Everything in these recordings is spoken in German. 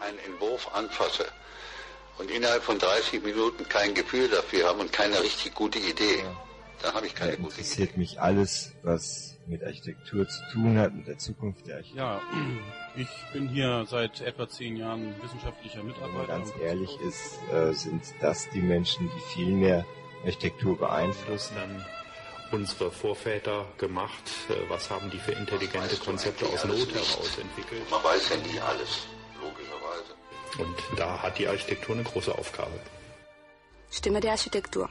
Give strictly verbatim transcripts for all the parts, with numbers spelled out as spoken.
einen Entwurf anfasse und innerhalb von dreißig Minuten kein Gefühl dafür habe und keine richtig gute Idee, ja. dann habe ich keine ja, gute Idee. Interessiert mich alles, was mit Architektur zu tun hat, mit der Zukunft der Architektur. Ja, ich bin hier seit etwa zehn Jahren wissenschaftlicher Mitarbeiter. Wenn man ganz ehrlich ist, äh, sind das die Menschen, die viel mehr Architektur beeinflussen. Dann unsere Vorväter gemacht, was haben die für intelligente Konzepte aus Not heraus entwickelt. Man weiß ja nie alles, logischerweise. Und da hat die Architektur eine große Aufgabe. Stimme der Architektur.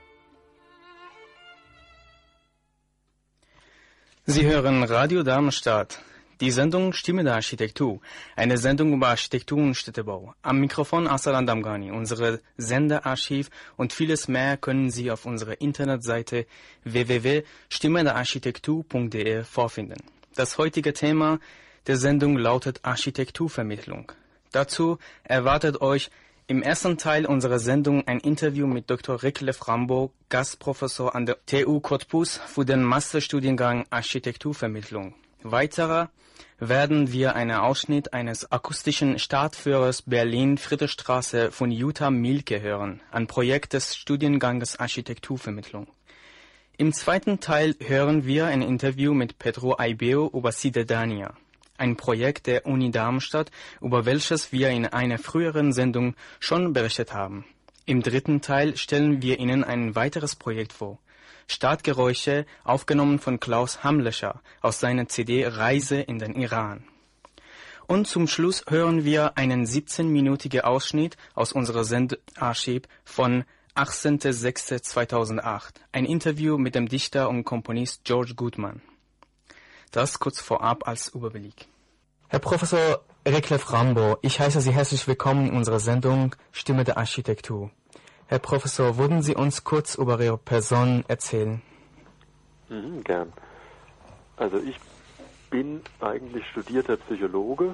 Sie hören Radio Darmstadt, die Sendung Stimme der Architektur, eine Sendung über Architektur und Städtebau. Am Mikrofon Aslan Damghani, unsere Senderarchiv und vieles mehr können Sie auf unserer Internetseite w w w punkt stimme der architektur punkt d e vorfinden. Das heutige Thema der Sendung lautet Architekturvermittlung. Dazu erwartet euch im ersten Teil unserer Sendung ein Interview mit Doktor Reclef Rambo, Gastprofessor an der T U Cottbus für den Masterstudiengang Architekturvermittlung. Weiterer werden wir einen Ausschnitt eines akustischen Stadtführers Berlin-Friedrichstraße von Jutta Mielke hören, ein Projekt des Studienganges Architekturvermittlung. Im zweiten Teil hören wir ein Interview mit Pedro Aibeo über Cidadania, ein Projekt der Uni Darmstadt, über welches wir in einer früheren Sendung schon berichtet haben. Im dritten Teil stellen wir Ihnen ein weiteres Projekt vor. Stadtgeräusche, aufgenommen von Klaus Hamlescher aus seiner C D Reise in den Iran. Und zum Schluss hören wir einen siebzehnminütigen Ausschnitt aus unserer Sendarchiv von achtzehnter sechster zweitausendacht, ein Interview mit dem Dichter und Komponist George Goodman. Das kurz vorab als Überblick. Herr Professor Reclef Rambo, ich heiße Sie herzlich willkommen in unserer Sendung Stimme der Architektur. Herr Professor, würden Sie uns kurz über Ihre Person erzählen? Mhm, gern. Also ich bin eigentlich studierter Psychologe,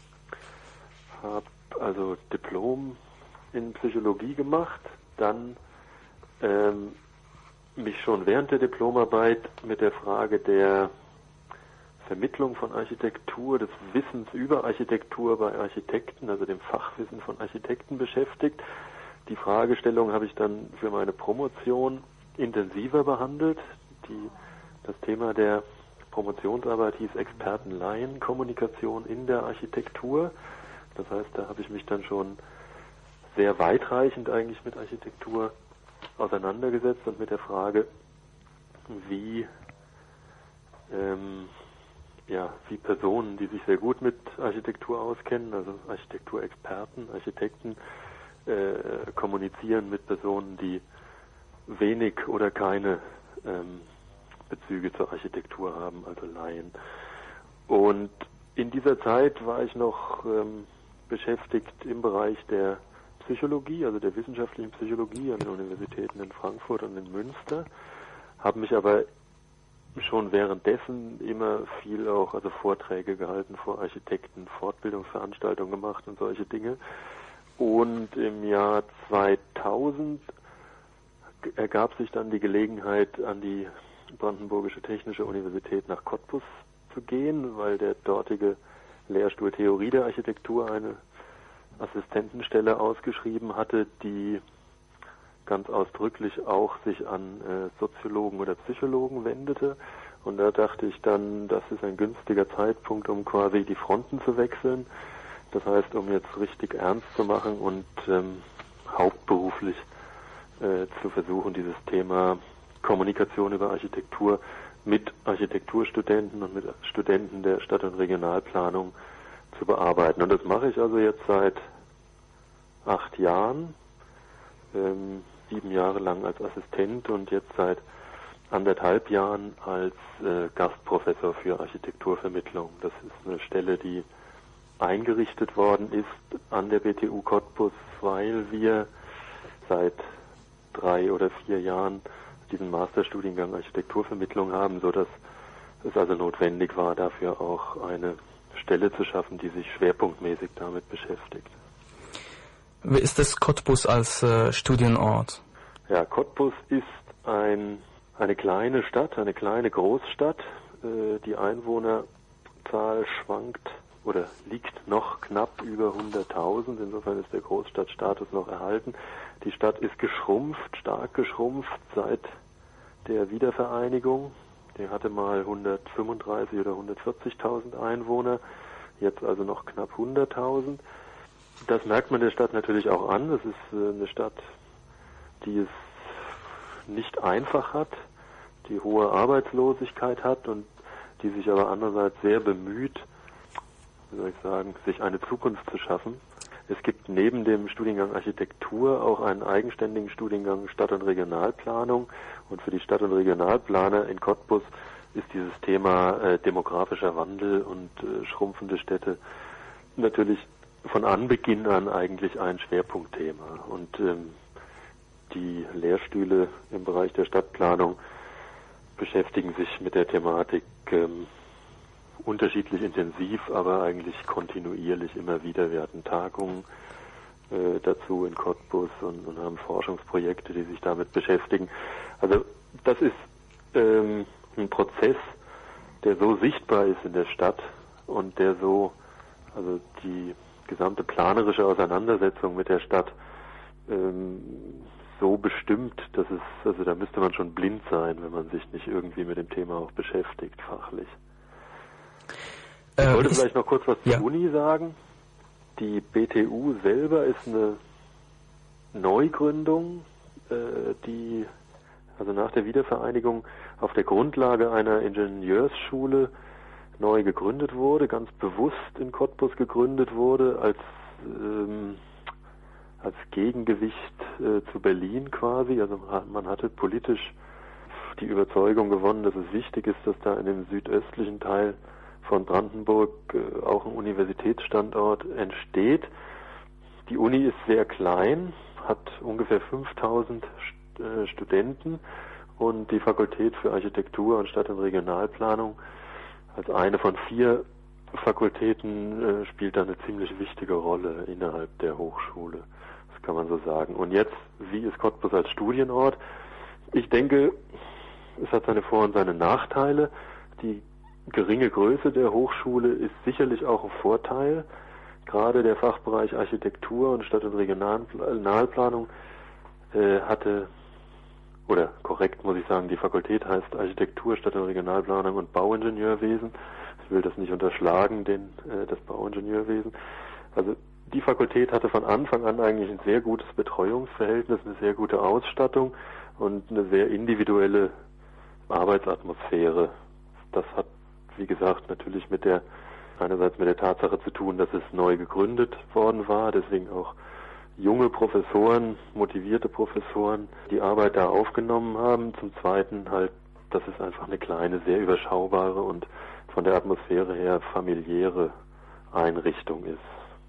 habe also Diplom in Psychologie gemacht, dann ähm, mich schon während der Diplomarbeit mit der Frage der Vermittlung von Architektur, des Wissens über Architektur bei Architekten, also dem Fachwissen von Architekten beschäftigt. Die Fragestellung habe ich dann für meine Promotion intensiver behandelt. Die, das Thema der Promotionsarbeit hieß Experten-Laien-Kommunikation in der Architektur. Das heißt, da habe ich mich dann schon sehr weitreichend eigentlich mit Architektur auseinandergesetzt und mit der Frage, wie ähm, ja, wie Personen, die sich sehr gut mit Architektur auskennen, also Architekturexperten, Architekten, äh, kommunizieren mit Personen, die wenig oder keine ähm, Bezüge zur Architektur haben, also Laien. Und in dieser Zeit war ich noch ähm, beschäftigt im Bereich der Psychologie, also der wissenschaftlichen Psychologie an den Universitäten in Frankfurt und in Münster, habe mich aber schon währenddessen immer viel auch, also Vorträge gehalten vor Architekten, Fortbildungsveranstaltungen gemacht und solche Dinge. Und im Jahr zweitausend ergab sich dann die Gelegenheit, an die Brandenburgische Technische Universität nach Cottbus zu gehen, weil der dortige Lehrstuhl Theorie der Architektur eine Assistentenstelle ausgeschrieben hatte, die ganz ausdrücklich auch sich an äh, Soziologen oder Psychologen wendete. Und da dachte ich dann, das ist ein günstiger Zeitpunkt, um quasi die Fronten zu wechseln. Das heißt, um jetzt richtig ernst zu machen und ähm, hauptberuflich äh, zu versuchen, dieses Thema Kommunikation über Architektur mit Architekturstudenten und mit Studenten der Stadt- und Regionalplanung zu bearbeiten. Und das mache ich also jetzt seit acht Jahren, ähm, sieben Jahre lang als Assistent und jetzt seit anderthalb Jahren als äh, Gastprofessor für Architekturvermittlung. Das ist eine Stelle, die eingerichtet worden ist an der B T U Cottbus, weil wir seit drei oder vier Jahren diesen Masterstudiengang Architekturvermittlung haben, sodass es also notwendig war, dafür auch eine Stelle zu schaffen, die sich schwerpunktmäßig damit beschäftigt. Wie ist das Cottbus als äh, Studienort? Ja, Cottbus ist ein, eine kleine Stadt, eine kleine Großstadt. Äh, die Einwohnerzahl schwankt oder liegt noch knapp über hunderttausend. Insofern ist der Großstadtstatus noch erhalten. Die Stadt ist geschrumpft, stark geschrumpft seit der Wiedervereinigung. Die hatte mal hundertfünfunddreißig oder hundertvierzigtausend Einwohner, jetzt also noch knapp hunderttausend. Das merkt man der Stadt natürlich auch an. Es ist eine Stadt, die es nicht einfach hat, die hohe Arbeitslosigkeit hat und die sich aber andererseits sehr bemüht, wie soll ich sagen, sich eine Zukunft zu schaffen. Es gibt neben dem Studiengang Architektur auch einen eigenständigen Studiengang Stadt- und Regionalplanung. Und für die Stadt- und Regionalplaner in Cottbus ist dieses Thema äh, demografischer Wandel und äh, schrumpfende Städte natürlich von Anbeginn an eigentlich ein Schwerpunktthema. Und ähm, die Lehrstühle im Bereich der Stadtplanung beschäftigen sich mit der Thematik ähm, unterschiedlich intensiv, aber eigentlich kontinuierlich immer wieder. Wir hatten Tagungen äh, dazu in Cottbus und, und haben Forschungsprojekte, die sich damit beschäftigen. Also das ist ähm, ein Prozess, der so sichtbar ist in der Stadt und der so, also die gesamte planerische Auseinandersetzung mit der Stadt ähm, so bestimmt, dass es, also da müsste man schon blind sein, wenn man sich nicht irgendwie mit dem Thema auch beschäftigt, fachlich. Ich äh, wollte vielleicht noch kurz was ja. zur Uni sagen. Die B T U selber ist eine Neugründung, äh, die also nach der Wiedervereinigung auf der Grundlage einer Ingenieursschule neu gegründet wurde, ganz bewusst in Cottbus gegründet wurde, als ähm, als Gegengewicht äh, zu Berlin quasi. Also man hatte politisch die Überzeugung gewonnen, dass es wichtig ist, dass da in dem südöstlichen Teil von Brandenburg äh, auch ein Universitätsstandort entsteht. Die Uni ist sehr klein, hat ungefähr fünftausend St- äh, Studenten und die Fakultät für Architektur und Stadt- und Regionalplanung als eine von vier Fakultäten äh, spielt da eine ziemlich wichtige Rolle innerhalb der Hochschule. Das kann man so sagen. Und jetzt, wie ist Cottbus als Studienort? Ich denke, es hat seine Vor- und seine Nachteile. Die geringe Größe der Hochschule ist sicherlich auch ein Vorteil. Gerade der Fachbereich Architektur und Stadt- und Regionalplanung äh, hatte, oder korrekt muss ich sagen, die Fakultät heißt Architektur, Stadt- und Regionalplanung und Bauingenieurwesen. Ich will das nicht unterschlagen, den, äh, das Bauingenieurwesen. Also die Fakultät hatte von Anfang an eigentlich ein sehr gutes Betreuungsverhältnis, eine sehr gute Ausstattung und eine sehr individuelle Arbeitsatmosphäre. Das hat, wie gesagt, natürlich mit der einerseits mit der Tatsache zu tun, dass es neu gegründet worden war, deswegen auch junge Professoren, motivierte Professoren die Arbeit da aufgenommen haben. Zum Zweiten halt, dass es einfach eine kleine, sehr überschaubare und von der Atmosphäre her familiäre Einrichtung ist.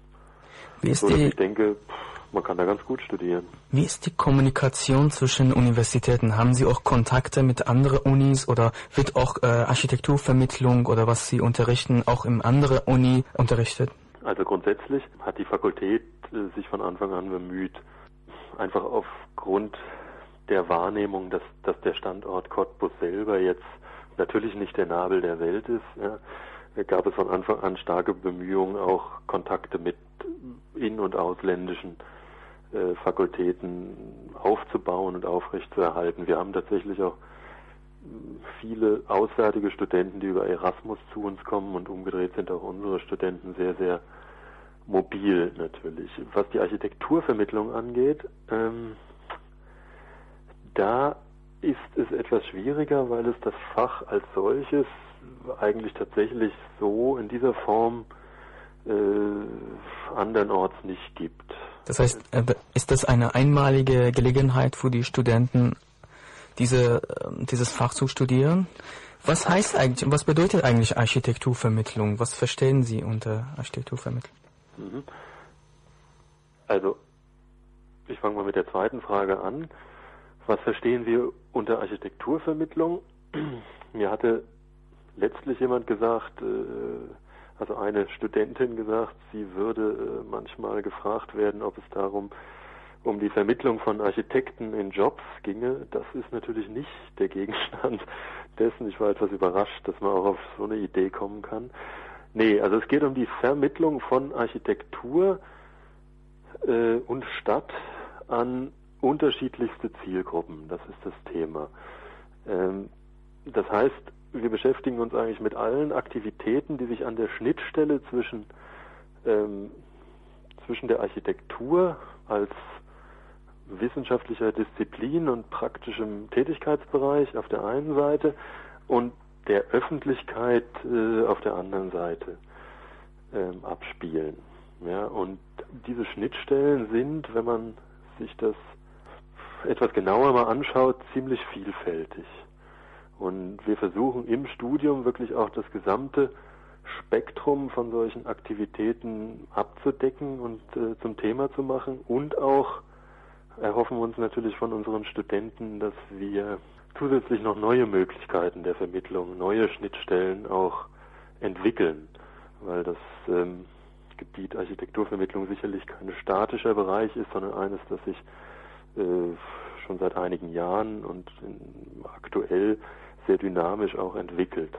Wie ist so, die, ich denke, man kann da ganz gut studieren. Wie ist die Kommunikation zwischen Universitäten? Haben Sie auch Kontakte mit anderen Unis oder wird auch äh, Architekturvermittlung oder was Sie unterrichten auch in andere Uni unterrichtet? Also grundsätzlich hat die Fakultät äh, sich von Anfang an bemüht, einfach aufgrund der Wahrnehmung, dass, dass der Standort Cottbus selber jetzt natürlich nicht der Nabel der Welt ist, ja, gab es von Anfang an starke Bemühungen, auch Kontakte mit in- und ausländischen äh, Fakultäten aufzubauen und aufrechtzuerhalten. Wir haben tatsächlich auch viele auswärtige Studenten, die über Erasmus zu uns kommen, und umgedreht sind auch unsere Studenten sehr, sehr mobil natürlich. Was die Architekturvermittlung angeht, ähm, da ist es etwas schwieriger, weil es das Fach als solches eigentlich tatsächlich so in dieser Form äh, andernorts nicht gibt. Das heißt, ist das eine einmalige Gelegenheit für die Studenten, diese, dieses Fach zu studieren? Was heißt eigentlich, was bedeutet eigentlich Architekturvermittlung? Was verstehen Sie unter Architekturvermittlung? Also, ich fange mal mit der zweiten Frage an. Was verstehen wir unter Architekturvermittlung? Mir hatte letztlich jemand gesagt, also eine Studentin gesagt, sie würde manchmal gefragt werden, ob es darum um die Vermittlung von Architekten in Jobs ginge. Das ist natürlich nicht der Gegenstand dessen. Ich war etwas überrascht, dass man auch auf so eine Idee kommen kann. Nee, also es geht um die Vermittlung von Architektur äh, und Stadt an unterschiedlichste Zielgruppen. Das ist das Thema. Ähm, das heißt, wir beschäftigen uns eigentlich mit allen Aktivitäten, die sich an der Schnittstelle zwischen, ähm, zwischen der Architektur als wissenschaftlicher Disziplin und praktischem Tätigkeitsbereich auf der einen Seite und der Öffentlichkeit äh, auf der anderen Seite ähm, abspielen. Ja, und diese Schnittstellen sind, wenn man sich das etwas genauer mal anschaut, ziemlich vielfältig. Und wir versuchen im Studium wirklich auch das gesamte Spektrum von solchen Aktivitäten abzudecken und äh, zum Thema zu machen. Und auch erhoffen wir uns natürlich von unseren Studenten, dass wir zusätzlich noch neue Möglichkeiten der Vermittlung, neue Schnittstellen auch entwickeln, weil das ähm, Gebiet Architekturvermittlung sicherlich kein statischer Bereich ist, sondern eines, das sich äh, schon seit einigen Jahren und in, aktuell sehr dynamisch auch entwickelt.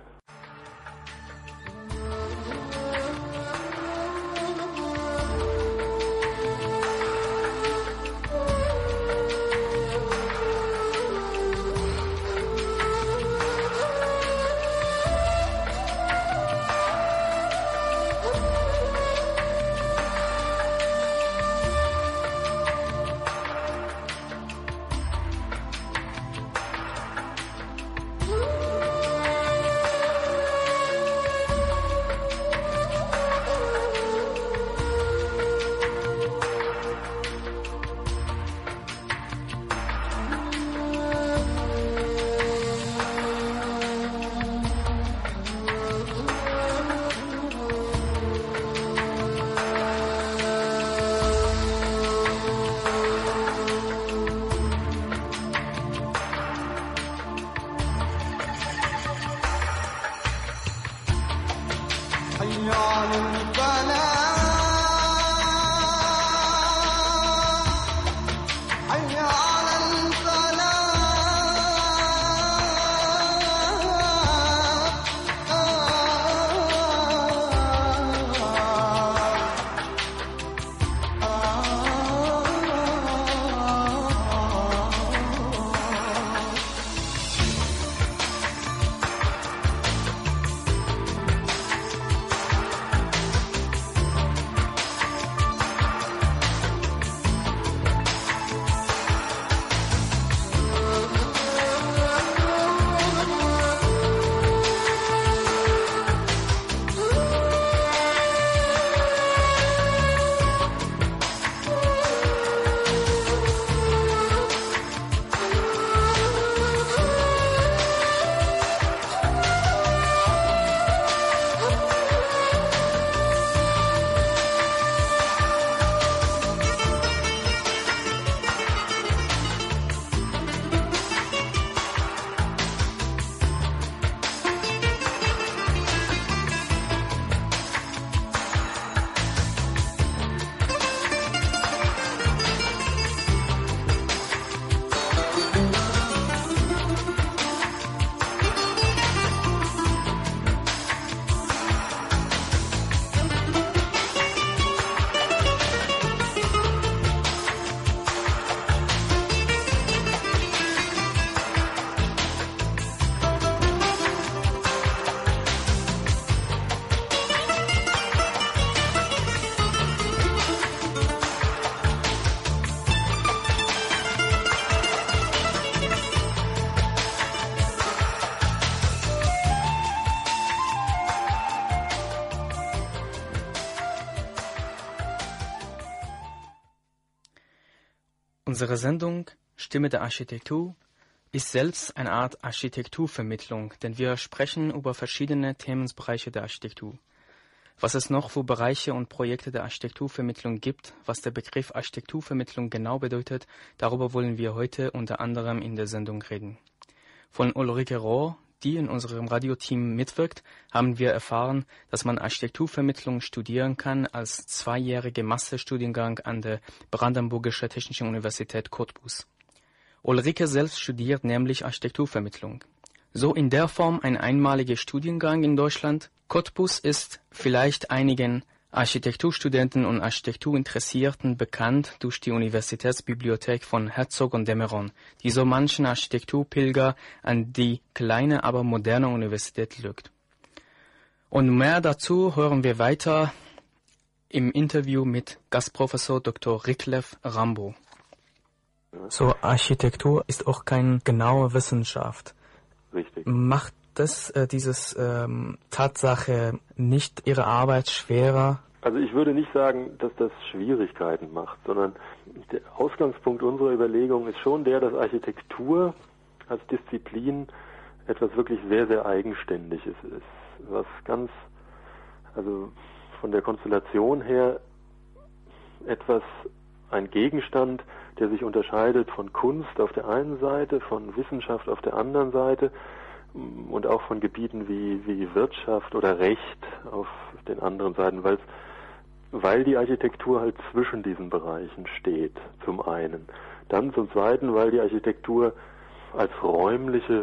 Unsere Sendung Stimme der Architektur ist selbst eine Art Architekturvermittlung, denn wir sprechen über verschiedene Themenbereiche der Architektur. Was es noch für Bereiche und Projekte der Architekturvermittlung gibt, was der Begriff Architekturvermittlung genau bedeutet, darüber wollen wir heute unter anderem in der Sendung reden. Von Ulrike Rohr, die in unserem Radioteam mitwirkt, haben wir erfahren, dass man Architekturvermittlung studieren kann als zweijährige Masterstudiengang an der Brandenburgische Technischen Universität Cottbus. Ulrike selbst studiert nämlich Architekturvermittlung. so in der Form ein einmaliger Studiengang in Deutschland. Cottbus ist vielleicht einigen Architekturstudenten und Architekturinteressierten bekannt durch die Universitätsbibliothek von Herzog und de Meuron, die so manchen Architekturpilger an die kleine, aber moderne Universität lockt. Und mehr dazu hören wir weiter im Interview mit Gastprofessor Doktor Ricklev Rambo. So, Architektur ist auch keine genaue Wissenschaft. Richtig. Macht das, äh, dieses ähm, Tatsache nicht Ihre Arbeit schwerer? Also ich würde nicht sagen, dass das Schwierigkeiten macht, sondern der Ausgangspunkt unserer Überlegung ist schon der, dass Architektur als Disziplin etwas wirklich sehr, sehr Eigenständiges ist. Was ganz, also von der Konstellation her etwas, ein Gegenstand, der sich unterscheidet von Kunst auf der einen Seite, von Wissenschaft auf der anderen Seite und auch von Gebieten wie, wie Wirtschaft oder Recht auf den anderen Seiten, weil, weil die Architektur halt zwischen diesen Bereichen steht, zum einen. Dann zum zweiten, weil die Architektur als räumliche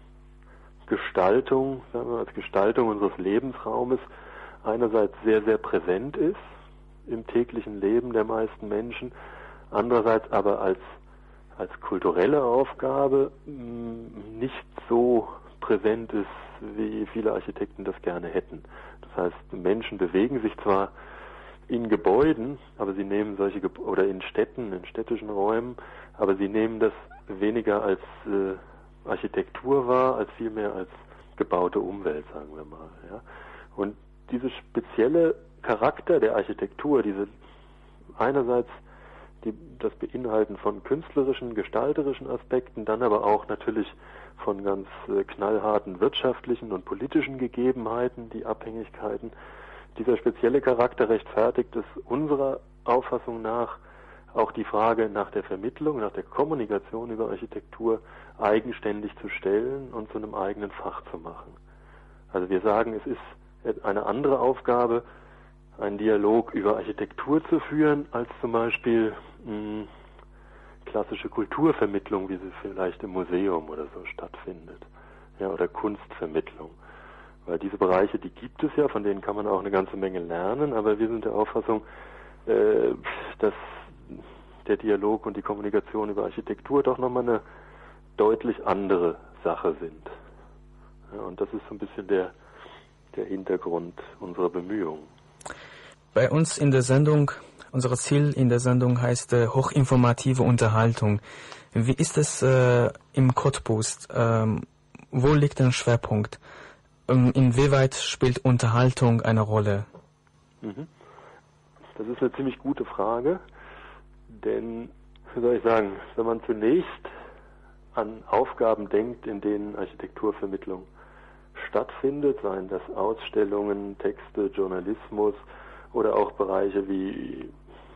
Gestaltung, sagen wir, als Gestaltung unseres Lebensraumes einerseits sehr, sehr präsent ist im täglichen Leben der meisten Menschen, andererseits aber als, als kulturelle Aufgabe nicht so präsent ist, wie viele Architekten das gerne hätten. Das heißt, Menschen bewegen sich zwar in Gebäuden, aber sie nehmen solche Ge- oder in Städten, in städtischen Räumen, aber sie nehmen das weniger als äh, Architektur wahr, als vielmehr als gebaute Umwelt, sagen wir mal. Ja. Und diese spezielle Charakter der Architektur, diese einerseits die, das Beinhalten von künstlerischen, gestalterischen Aspekten, dann aber auch natürlich von ganz äh, knallharten wirtschaftlichen und politischen Gegebenheiten, die Abhängigkeiten. Dieser spezielle Charakter rechtfertigt es unserer Auffassung nach auch die Frage nach der Vermittlung, nach der Kommunikation über Architektur eigenständig zu stellen und zu einem eigenen Fach zu machen. Also wir sagen, es ist eine andere Aufgabe, einen Dialog über Architektur zu führen, als zum Beispiel mh, klassische Kulturvermittlung, wie sie vielleicht im Museum oder so stattfindet, ja, oder Kunstvermittlung. Weil diese Bereiche, die gibt es ja, von denen kann man auch eine ganze Menge lernen, aber wir sind der Auffassung, äh, dass der Dialog und die Kommunikation über Architektur doch nochmal eine deutlich andere Sache sind. Ja, und das ist so ein bisschen der, der Hintergrund unserer Bemühungen. Bei uns in der Sendung, unser Ziel in der Sendung heißt äh, hochinformative Unterhaltung. Wie ist es äh, im Cottbus? Ähm, wo liegt der Schwerpunkt? Ähm, inwieweit spielt Unterhaltung eine Rolle? Mhm. Das ist eine ziemlich gute Frage, denn, wie soll ich sagen, wenn man zunächst an Aufgaben denkt, in denen Architekturvermittlung stattfindet, seien das Ausstellungen, Texte, Journalismus oder auch Bereiche wie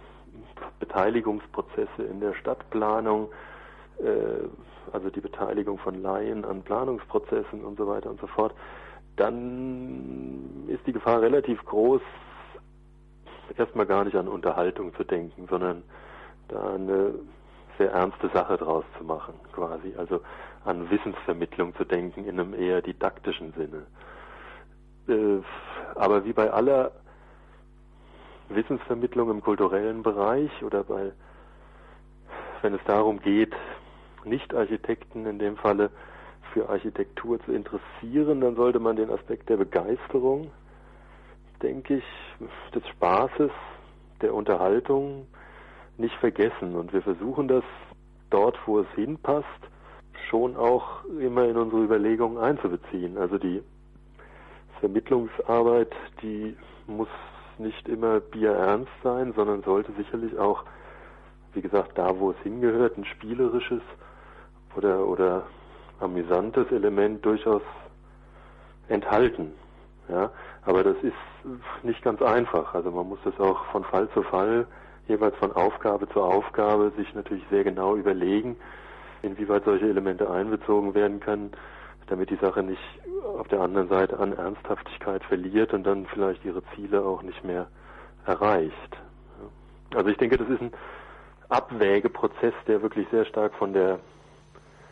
Beteiligungsprozesse in der Stadtplanung, äh, also die Beteiligung von Laien an Planungsprozessen und so weiter und so fort, dann ist die Gefahr relativ groß, erstmal gar nicht an Unterhaltung zu denken, sondern da eine sehr ernste Sache draus zu machen, quasi, also an Wissensvermittlung zu denken in einem eher didaktischen Sinne. Äh, aber wie bei aller Wissensvermittlung im kulturellen Bereich oder bei, wenn es darum geht, Nicht-Architekten in dem Falle für Architektur zu interessieren, dann sollte man den Aspekt der Begeisterung, denke ich, des Spaßes, der Unterhaltung nicht vergessen. Und wir versuchen das dort, wo es hinpasst, schon auch immer in unsere Überlegungen einzubeziehen. Also die Vermittlungsarbeit, die muss nicht immer bierernst sein, sondern sollte sicherlich auch, wie gesagt, da wo es hingehört, ein spielerisches oder, oder amüsantes Element durchaus enthalten. Ja, aber das ist nicht ganz einfach. Also man muss das auch von Fall zu Fall, jeweils von Aufgabe zu Aufgabe, sich natürlich sehr genau überlegen, inwieweit solche Elemente einbezogen werden können, damit die Sache nicht auf der anderen Seite an Ernsthaftigkeit verliert und dann vielleicht ihre Ziele auch nicht mehr erreicht. Also ich denke, das ist ein Abwägeprozess, der wirklich sehr stark von der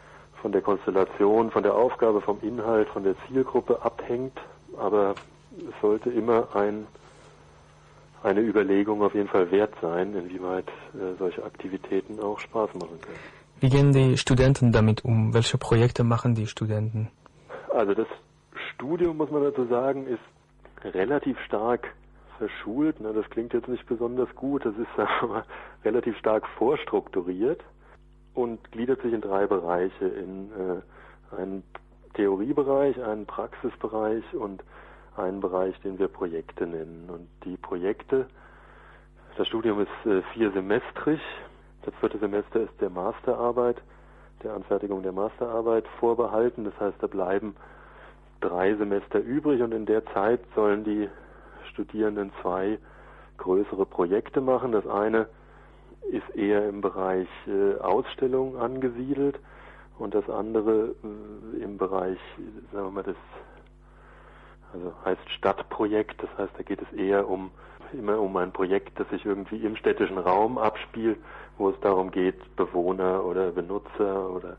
von der Konstellation, von der Aufgabe, vom Inhalt, von der Zielgruppe abhängt, aber es sollte immer ein, eine Überlegung auf jeden Fall wert sein, inwieweit äh, solche Aktivitäten auch Spaß machen können. Wie gehen die Studenten damit um? Welche Projekte machen die Studenten? Also das Studium, muss man dazu sagen, ist relativ stark verschult. Ne? Das klingt jetzt nicht besonders gut, das ist aber relativ stark vorstrukturiert und gliedert sich in drei Bereiche, in äh, einen Theoriebereich, einen Praxisbereich und einen Bereich, den wir Projekte nennen. Und die Projekte, das Studium ist äh, viersemestrig, das vierte Semester ist der Masterarbeit, der Anfertigung der Masterarbeit vorbehalten, das heißt, da bleiben drei Semester übrig und in der Zeit sollen die Studierenden zwei größere Projekte machen. Das eine ist eher im Bereich äh, Ausstellung angesiedelt und das andere äh, im Bereich, sagen wir mal, das also heißt Stadtprojekt. Das heißt, da geht es eher um immer um ein Projekt, das sich irgendwie im städtischen Raum abspielt, wo es darum geht, Bewohner oder Benutzer oder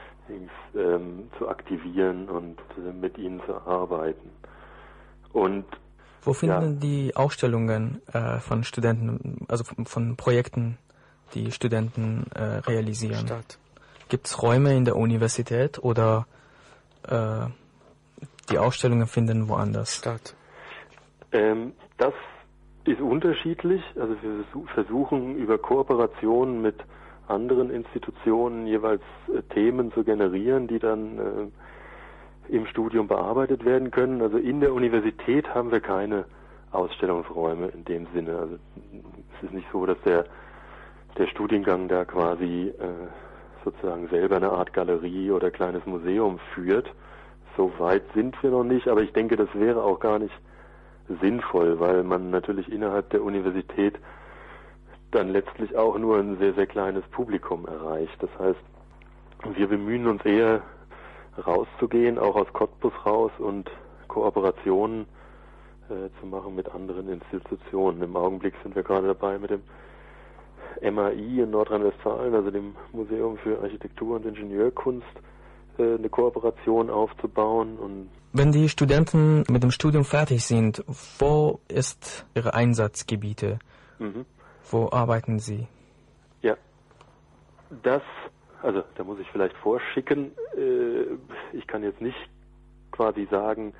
ähm, zu aktivieren und äh, mit ihnen zu arbeiten. Und wo finden ja, die Ausstellungen äh, von Studenten, also von, von Projekten, die Studenten äh, realisieren? Statt. Gibt es Räume in der Universität oder äh, die Ausstellungen finden woanders statt? Ähm, das ist unterschiedlich. Also wir versuchen über Kooperationen mit anderen Institutionen jeweils äh, Themen zu generieren, die dann äh, im Studium bearbeitet werden können. Also in der Universität haben wir keine Ausstellungsräume in dem Sinne. Also es ist nicht so, dass der der Studiengang da quasi äh, sozusagen selber eine Art Galerie oder kleines Museum führt. So weit sind wir noch nicht, aber ich denke, das wäre auch gar nicht sinnvoll, weil man natürlich innerhalb der Universität dann letztlich auch nur ein sehr, sehr kleines Publikum erreicht. Das heißt, wir bemühen uns eher rauszugehen, auch aus Cottbus raus und Kooperationen äh, zu machen mit anderen Institutionen. Im Augenblick sind wir gerade dabei mit dem M A I in Nordrhein-Westfalen, also dem Museum für Architektur und Ingenieurkunst, äh, eine Kooperation aufzubauen. Und wenn die Studenten mit dem Studium fertig sind, wo ist ihre Einsatzgebiete? Mhm. Wo arbeiten sie? Ja, das, also da muss ich vielleicht vorschicken, äh, ich kann jetzt nicht quasi sagen,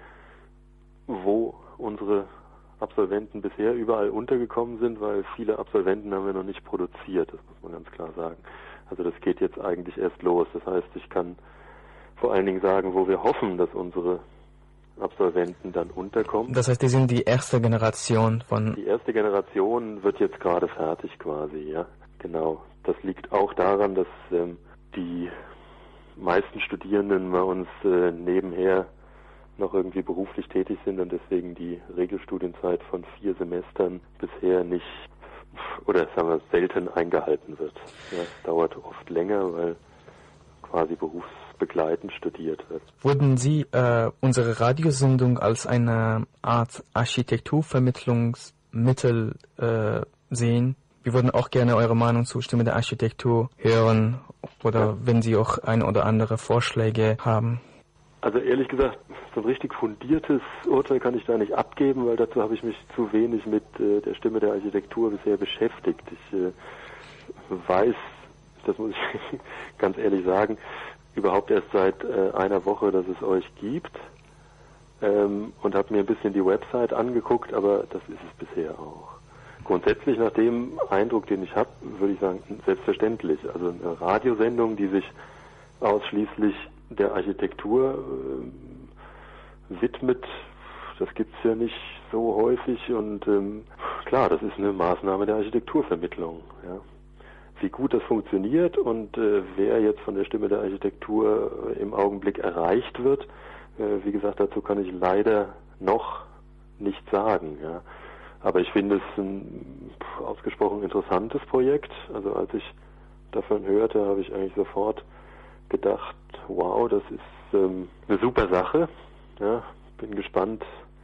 wo unsere Absolventen bisher überall untergekommen sind, weil viele Absolventen haben wir noch nicht produziert, das muss man ganz klar sagen. Also das geht jetzt eigentlich erst los. Das heißt, ich kann vor allen Dingen sagen, wo wir hoffen, dass unsere Absolventen dann unterkommen. Das heißt, die sind die erste Generation von... Die erste Generation wird jetzt gerade fertig quasi, ja. Genau. Das liegt auch daran, dass ähm, die meisten Studierenden bei uns äh, nebenher noch irgendwie beruflich tätig sind und deswegen die Regelstudienzeit von vier Semestern bisher nicht oder sagen wir selten eingehalten wird. Ja, es dauert oft länger, weil quasi berufsbegleitend studiert wird. Würden Sie äh, unsere Radiosendung als eine Art Architekturvermittlungsmittel äh, sehen? Wir würden auch gerne eure Meinung zur Stimme der Architektur hören oder ja, wenn Sie auch eine oder andere Vorschläge haben. Also ehrlich gesagt, so ein richtig fundiertes Urteil kann ich da nicht abgeben, weil dazu habe ich mich zu wenig mit äh, der Stimme der Architektur bisher beschäftigt. Ich äh, weiß, das muss ich ganz ehrlich sagen, überhaupt erst seit äh, einer Woche, dass es euch gibt ähm, und habe mir ein bisschen die Website angeguckt, aber das ist es bisher auch. Grundsätzlich nach dem Eindruck, den ich habe, würde ich sagen, selbstverständlich. Also eine Radiosendung, die sich ausschließlich der Architektur äh, widmet, das gibt's ja nicht so häufig und ähm, klar, das ist eine Maßnahme der Architekturvermittlung. Ja. Wie gut das funktioniert und äh, wer jetzt von der Stimme der Architektur äh, im Augenblick erreicht wird, äh, wie gesagt, dazu kann ich leider noch nichts sagen. Ja. Aber ich finde es ein ausgesprochen interessantes Projekt. Also als ich davon hörte, habe ich eigentlich sofort gedacht, wow, das ist ähm, eine super Sache. Ja, bin gespannt,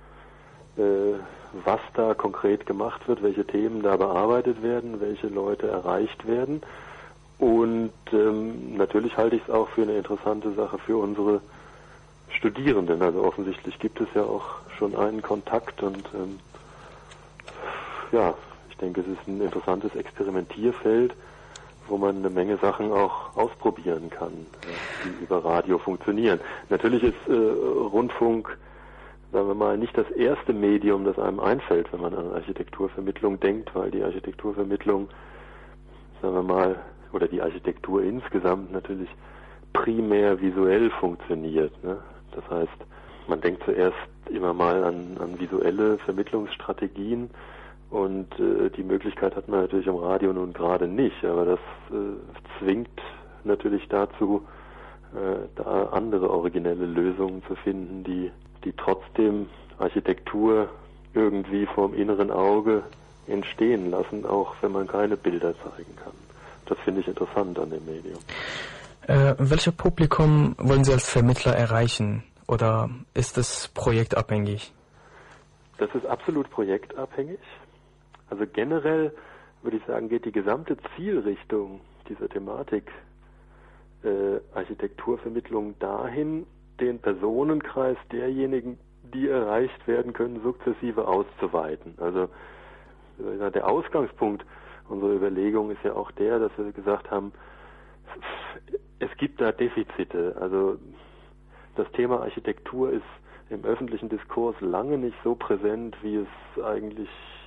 äh, was da konkret gemacht wird, welche Themen da bearbeitet werden, welche Leute erreicht werden. Und ähm, natürlich halte ich es auch für eine interessante Sache für unsere Studierenden. Also offensichtlich gibt es ja auch schon einen Kontakt und ähm, ja, ich denke, es ist ein interessantes Experimentierfeld, wo man eine Menge Sachen auch ausprobieren kann, die über Radio funktionieren. Natürlich ist äh, Rundfunk, sagen wir mal, nicht das erste Medium, das einem einfällt, wenn man an Architekturvermittlung denkt, weil die Architekturvermittlung, sagen wir mal, oder die Architektur insgesamt natürlich primär visuell funktioniert. Ne? Das heißt, man denkt zuerst immer mal an, an visuelle Vermittlungsstrategien, und äh, die Möglichkeit hat man natürlich im Radio nun gerade nicht, aber das äh, zwingt natürlich dazu, äh, da andere originelle Lösungen zu finden, die, die trotzdem Architektur irgendwie vom inneren Auge entstehen lassen, auch wenn man keine Bilder zeigen kann. Das finde ich interessant an dem Medium. Äh, welches Publikum wollen Sie als Vermittler erreichen, oder ist es projektabhängig? Das ist absolut projektabhängig. Also generell würde ich sagen, geht die gesamte Zielrichtung dieser Thematik äh, Architekturvermittlung dahin, den Personenkreis derjenigen, die erreicht werden können, sukzessive auszuweiten. Also der Ausgangspunkt unserer Überlegung ist ja auch der, dass wir gesagt haben, es gibt da Defizite. Also das Thema Architektur ist im öffentlichen Diskurs lange nicht so präsent, wie es eigentlich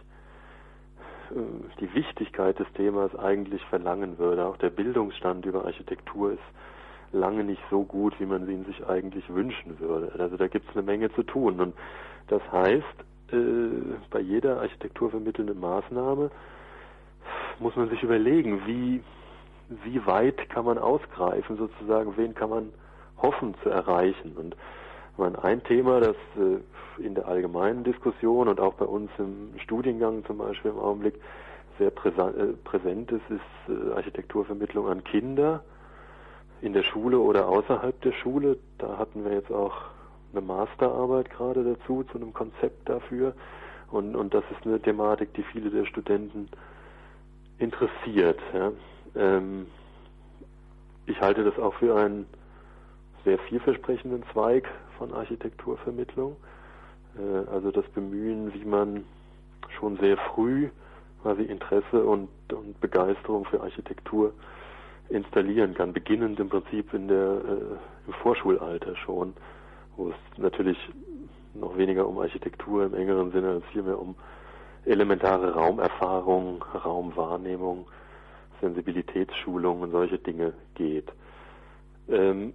die Wichtigkeit des Themas eigentlich verlangen würde. Auch der Bildungsstand über Architektur ist lange nicht so gut, wie man ihn sich eigentlich wünschen würde. Also da gibt es eine Menge zu tun. Und das heißt, äh, bei jeder architekturvermittelnden Maßnahme muss man sich überlegen, wie, wie weit kann man ausgreifen, sozusagen, wen kann man hoffen zu erreichen. Und ein Thema, das äh, in der allgemeinen Diskussion und auch bei uns im Studiengang zum Beispiel im Augenblick sehr präsent, äh, präsent ist, ist äh, Architekturvermittlung an Kinder in der Schule oder außerhalb der Schule. Da hatten wir jetzt auch eine Masterarbeit gerade dazu, zu einem Konzept dafür. Und, und das ist eine Thematik, die viele der Studenten interessiert. Ja. Ähm, ich halte das auch für einen sehr vielversprechenden Zweig von Architekturvermittlung. Äh, also das Bemühen, wie man schon sehr früh quasi Interesse und, und Begeisterung für Architektur installieren kann, beginnend im Prinzip in der, äh, im Vorschulalter schon, wo es natürlich noch weniger um Architektur im engeren Sinne als vielmehr um elementare Raumerfahrung, Raumwahrnehmung, Sensibilitätsschulung und solche Dinge geht. Ähm,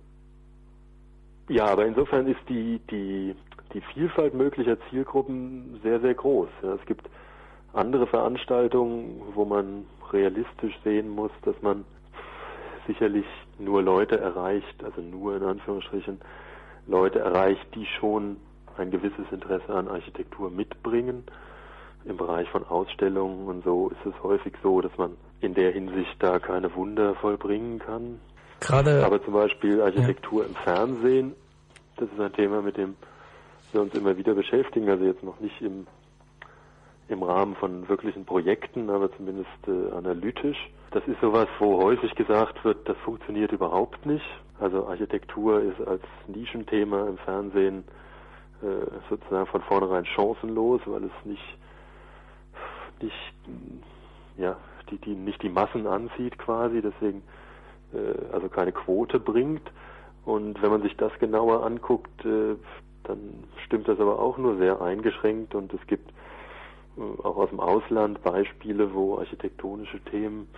ja, aber insofern ist die, die, die Vielfalt möglicher Zielgruppen sehr, sehr groß. Ja, es gibt andere Veranstaltungen, wo man realistisch sehen muss, dass man sicherlich nur Leute erreicht, also nur in Anführungsstrichen Leute erreicht, die schon ein gewisses Interesse an Architektur mitbringen. Im Bereich von Ausstellungen und so ist es häufig so, dass man in der Hinsicht da keine Wunder vollbringen kann. Gerade, Aber zum Beispiel Architektur ja. im Fernsehen, das ist ein Thema, mit dem wir uns immer wieder beschäftigen, also jetzt noch nicht im, im Rahmen von wirklichen Projekten, aber zumindest äh, analytisch. Das ist sowas, wo häufig gesagt wird, das funktioniert überhaupt nicht. Also Architektur ist als Nischenthema im Fernsehen äh, sozusagen von vornherein chancenlos, weil es nicht nicht ja die die nicht die Massen anzieht quasi, deswegen äh, also keine Quote bringt. Und wenn man sich das genauer anguckt, äh, dann stimmt das aber auch nur sehr eingeschränkt, und es gibt äh, auch aus dem Ausland Beispiele, wo architektonische Themen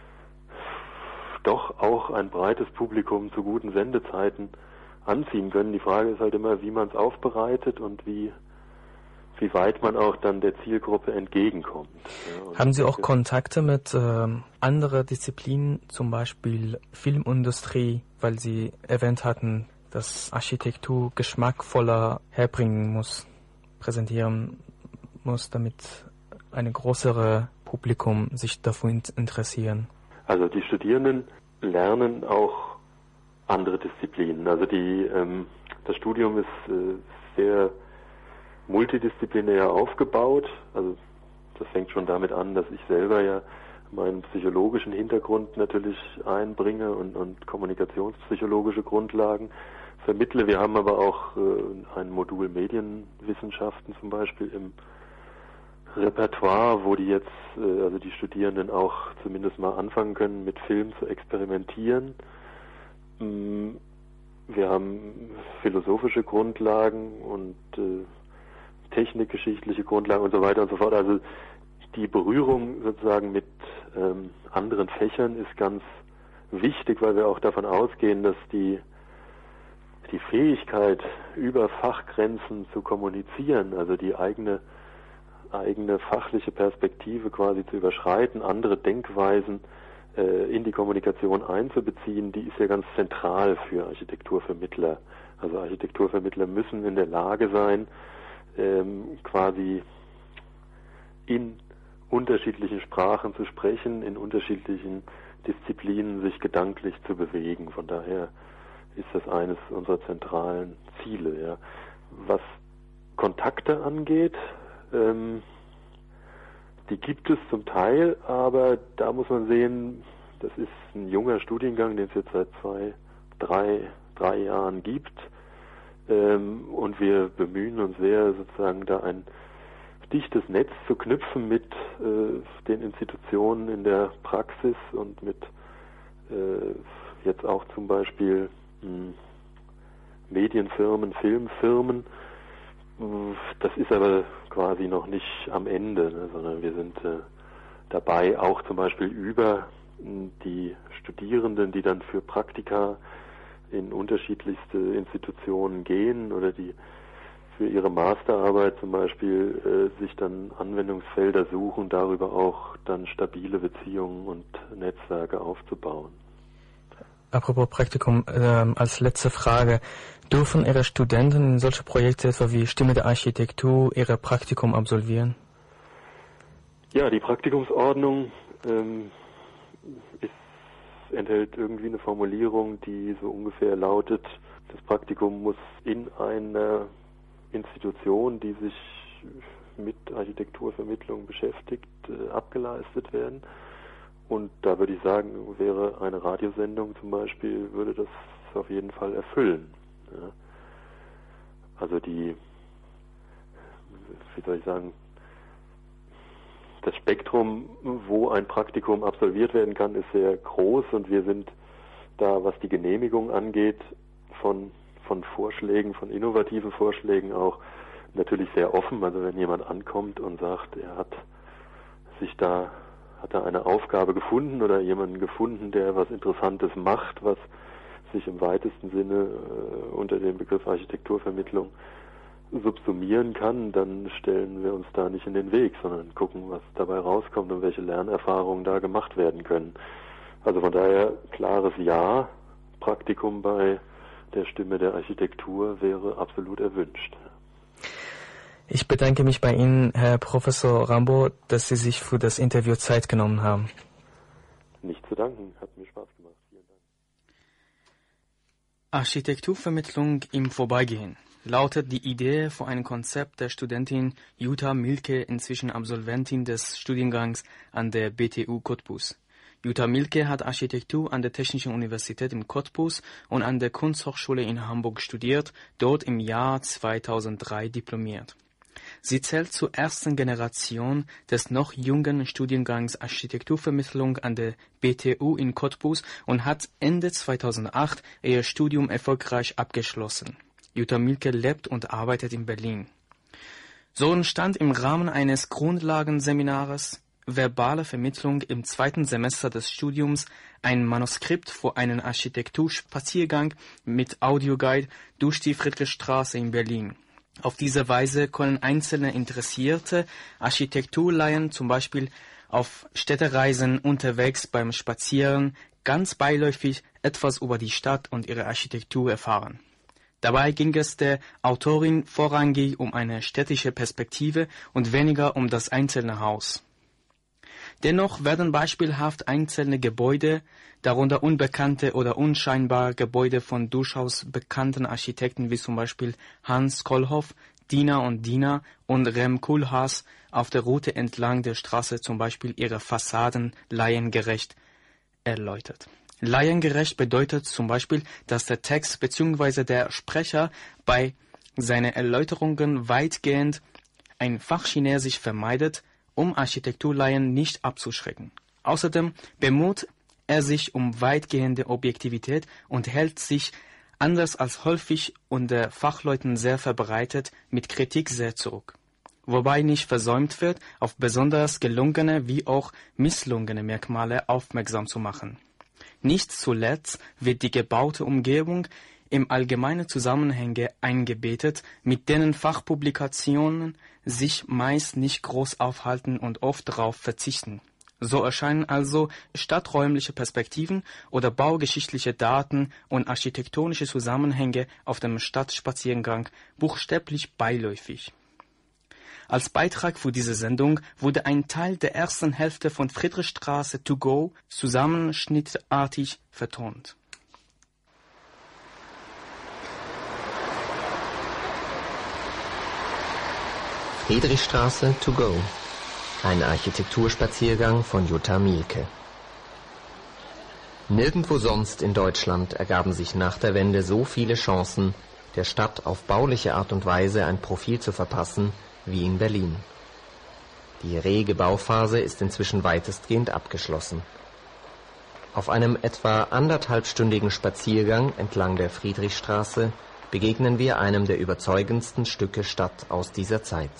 doch auch ein breites Publikum zu guten Sendezeiten anziehen können. Die Frage ist halt immer, wie man es aufbereitet und wie wie weit man auch dann der Zielgruppe entgegenkommt. Ja, haben Sie auch Kontakte mit ähm, anderen Disziplinen, zum Beispiel Filmindustrie, weil Sie erwähnt hatten, dass Architektur geschmackvoller herbringen muss, präsentieren muss, damit ein größeres Publikum sich dafür interessieren? Also die Studierenden lernen auch andere Disziplinen. Also die ähm, das Studium ist äh, sehr multidisziplinär aufgebaut. Also das fängt schon damit an, dass ich selber ja meinen psychologischen Hintergrund natürlich einbringe und, und kommunikationspsychologische Grundlagen vermittle. Wir haben aber auch äh, ein Modul Medienwissenschaften zum Beispiel im Repertoire, wo die jetzt, äh, also die Studierenden auch zumindest mal anfangen können, mit Film zu experimentieren. Mm, wir haben philosophische Grundlagen und äh, technikgeschichtliche Grundlagen und so weiter und so fort. Also die Berührung sozusagen mit ähm, anderen Fächern ist ganz wichtig, weil wir auch davon ausgehen, dass die die Fähigkeit, über Fachgrenzen zu kommunizieren, also die eigene eigene fachliche Perspektive quasi zu überschreiten, andere Denkweisen äh, in die Kommunikation einzubeziehen, die ist ja ganz zentral für Architekturvermittler. Also Architekturvermittler müssen in der Lage sein, ähm, quasi in unterschiedlichen Sprachen zu sprechen, in unterschiedlichen Disziplinen sich gedanklich zu bewegen. Von daher ist das eines unserer zentralen Ziele. Ja. Was Kontakte angeht, ähm, die gibt es zum Teil, aber da muss man sehen, das ist ein junger Studiengang, den es jetzt seit zwei, drei, drei Jahren gibt. Ähm, und wir bemühen uns sehr, sozusagen da ein dichtes Netz zu knüpfen mit äh, den Institutionen in der Praxis und mit äh, jetzt auch zum Beispiel mh, Medienfirmen, Filmfirmen. Das ist aber quasi noch nicht am Ende, ne, sondern wir sind äh, dabei, auch zum Beispiel über mh, die Studierenden, die dann für Praktika in unterschiedlichste Institutionen gehen oder die für ihre Masterarbeit zum Beispiel äh, sich dann Anwendungsfelder suchen, darüber auch dann stabile Beziehungen und Netzwerke aufzubauen. Apropos Praktikum, äh, als letzte Frage, dürfen Ihre Studenten in solche Projekte etwa wie Stimme der Architektur ihre Praktikum absolvieren? Ja, die Praktikumsordnung ähm, ist, enthält irgendwie eine Formulierung, die so ungefähr lautet, das Praktikum muss in einer Institution, die sich mit Architekturvermittlung beschäftigt, äh, abgeleistet werden. Und da würde ich sagen, wäre eine Radiosendung zum Beispiel, würde das auf jeden Fall erfüllen. Ja. Also die, wie soll ich sagen, das Spektrum, wo ein Praktikum absolviert werden kann, ist sehr groß und wir sind da, was die Genehmigung angeht, von von Vorschlägen, von innovativen Vorschlägen auch natürlich sehr offen. Also wenn jemand ankommt und sagt, er hat sich da, hat da eine Aufgabe gefunden oder jemanden gefunden, der was Interessantes macht, was sich im weitesten Sinne äh, unter dem Begriff Architekturvermittlung subsumieren kann, dann stellen wir uns da nicht in den Weg, sondern gucken, was dabei rauskommt und welche Lernerfahrungen da gemacht werden können. Also von daher klares Ja, Praktikum bei der Stimme der Architektur wäre absolut erwünscht. Ich bedanke mich bei Ihnen, Herr Professor Rambo, dass Sie sich für das Interview Zeit genommen haben. Nicht zu danken, hat mir Spaß gemacht. Vielen Dank. Architekturvermittlung im Vorbeigehen lautet die Idee für ein Konzept der Studentin Jutta Mielke, inzwischen Absolventin des Studiengangs an der B T U Cottbus. Jutta Mielke hat Architektur an der Technischen Universität in Cottbus und an der Kunsthochschule in Hamburg studiert, dort im Jahr zweitausenddrei diplomiert. Sie zählt zur ersten Generation des noch jungen Studiengangs Architekturvermittlung an der B T U in Cottbus und hat Ende zweitausendacht ihr Studium erfolgreich abgeschlossen. Jutta Mielke lebt und arbeitet in Berlin. So entstand im Rahmen eines Grundlagenseminars Verbale Vermittlung im zweiten Semester des Studiums ein Manuskript für einen Architekturspaziergang mit Audioguide durch die Friedrichstraße in Berlin. Auf diese Weise können einzelne interessierte Architekturlaien zum Beispiel auf Städtereisen unterwegs beim Spazieren ganz beiläufig etwas über die Stadt und ihre Architektur erfahren. Dabei ging es der Autorin vorrangig um eine städtische Perspektive und weniger um das einzelne Haus. Dennoch werden beispielhaft einzelne Gebäude, darunter unbekannte oder unscheinbare Gebäude von durchaus bekannten Architekten wie zum Beispiel Hans Kollhoff, Diener und Diener und Rem Koolhaas auf der Route entlang der Straße zum Beispiel ihre Fassaden laiengerecht erläutert. Laiengerecht bedeutet zum Beispiel, dass der Text bzw. der Sprecher bei seinen Erläuterungen weitgehend ein Fachchinesisch vermeidet, um Architekturlaien nicht abzuschrecken. Außerdem bemüht er sich um weitgehende Objektivität und hält sich, anders als häufig unter Fachleuten sehr verbreitet, mit Kritik sehr zurück. Wobei nicht versäumt wird, auf besonders gelungene wie auch misslungene Merkmale aufmerksam zu machen. Nicht zuletzt wird die gebaute Umgebung im allgemeinen Zusammenhänge eingebettet, mit denen Fachpublikationen sich meist nicht groß aufhalten und oft darauf verzichten. So erscheinen also stadträumliche Perspektiven oder baugeschichtliche Daten und architektonische Zusammenhänge auf dem Stadtspaziergang buchstäblich beiläufig. Als Beitrag für diese Sendung wurde ein Teil der ersten Hälfte von Friedrichstraße to go zusammenschnittartig vertont. Friedrichstraße to go. Ein Architekturspaziergang von Jutta Mielke. Nirgendwo sonst in Deutschland ergaben sich nach der Wende so viele Chancen, der Stadt auf bauliche Art und Weise ein Profil zu verpassen, wie in Berlin. Die rege Bauphase ist inzwischen weitestgehend abgeschlossen. Auf einem etwa anderthalbstündigen Spaziergang entlang der Friedrichstraße begegnen wir einem der überzeugendsten Stücke Stadt aus dieser Zeit.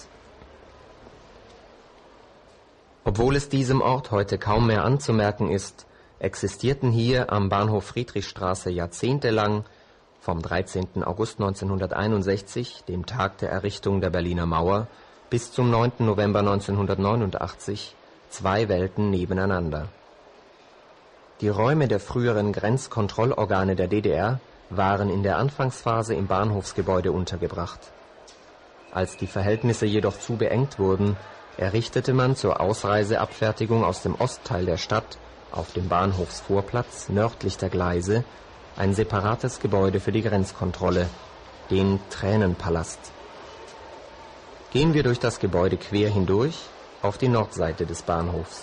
Obwohl es diesem Ort heute kaum mehr anzumerken ist, existierten hier am Bahnhof Friedrichstraße jahrzehntelang, vom dreizehnten August neunzehnhunderteinundsechzig, dem Tag der Errichtung der Berliner Mauer, bis zum neunten November neunzehnhundertneunundachtzig, zwei Welten nebeneinander. Die Räume der früheren Grenzkontrollorgane der D D R waren in der Anfangsphase im Bahnhofsgebäude untergebracht. Als die Verhältnisse jedoch zu beengt wurden, errichtete man zur Ausreiseabfertigung aus dem Ostteil der Stadt auf dem Bahnhofsvorplatz nördlich der Gleise ein separates Gebäude für die Grenzkontrolle, den Tränenpalast. Gehen wir durch das Gebäude quer hindurch auf die Nordseite des Bahnhofs.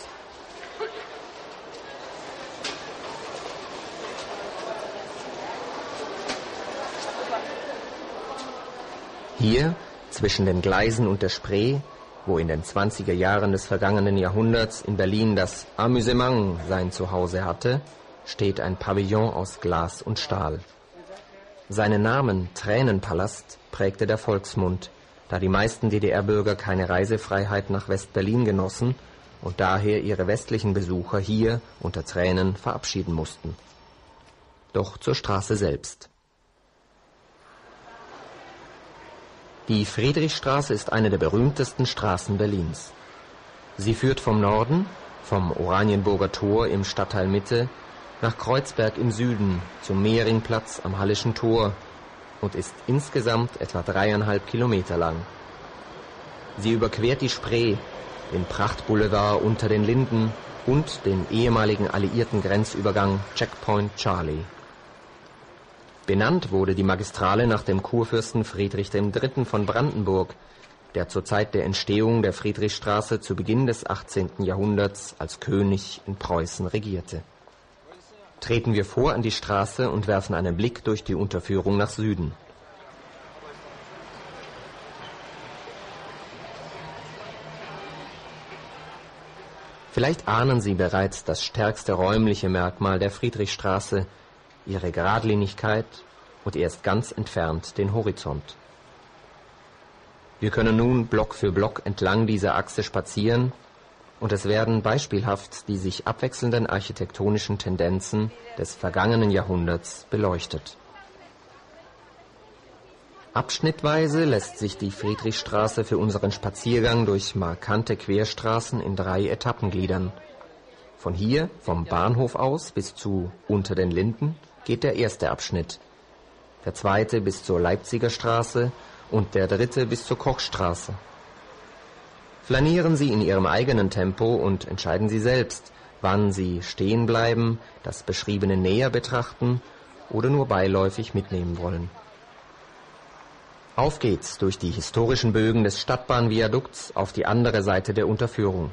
Hier, zwischen den Gleisen und der Spree, wo in den zwanziger Jahren des vergangenen Jahrhunderts in Berlin das Amüsement sein Zuhause hatte, steht ein Pavillon aus Glas und Stahl. Seinen Namen Tränenpalast prägte der Volksmund, da die meisten D D R-Bürger keine Reisefreiheit nach West-Berlin genossen und daher ihre westlichen Besucher hier unter Tränen verabschieden mussten. Doch zur Straße selbst. Die Friedrichstraße ist eine der berühmtesten Straßen Berlins. Sie führt vom Norden, vom Oranienburger Tor im Stadtteil Mitte, nach Kreuzberg im Süden, zum Mehringplatz am Hallischen Tor und ist insgesamt etwa dreieinhalb Kilometer lang. Sie überquert die Spree, den Prachtboulevard unter den Linden und den ehemaligen alliierten Grenzübergang Checkpoint Charlie. Benannt wurde die Magistrale nach dem Kurfürsten Friedrich der Dritte von Brandenburg, der zur Zeit der Entstehung der Friedrichstraße zu Beginn des achtzehnten Jahrhunderts als König in Preußen regierte. Treten wir vor an die Straße und werfen einen Blick durch die Unterführung nach Süden. Vielleicht ahnen Sie bereits das stärkste räumliche Merkmal der Friedrichstraße, ihre Geradlinigkeit und erst ganz entfernt den Horizont. Wir können nun Block für Block entlang dieser Achse spazieren und es werden beispielhaft die sich abwechselnden architektonischen Tendenzen des vergangenen Jahrhunderts beleuchtet. Abschnittweise lässt sich die Friedrichstraße für unseren Spaziergang durch markante Querstraßen in drei Etappen gliedern. Von hier, vom Bahnhof aus bis zu Unter den Linden, geht der erste Abschnitt, der zweite bis zur Leipziger Straße und der dritte bis zur Kochstraße. Flanieren Sie in Ihrem eigenen Tempo und entscheiden Sie selbst, wann Sie stehen bleiben, das Beschriebene näher betrachten oder nur beiläufig mitnehmen wollen. Auf geht's durch die historischen Bögen des Stadtbahnviadukts auf die andere Seite der Unterführung.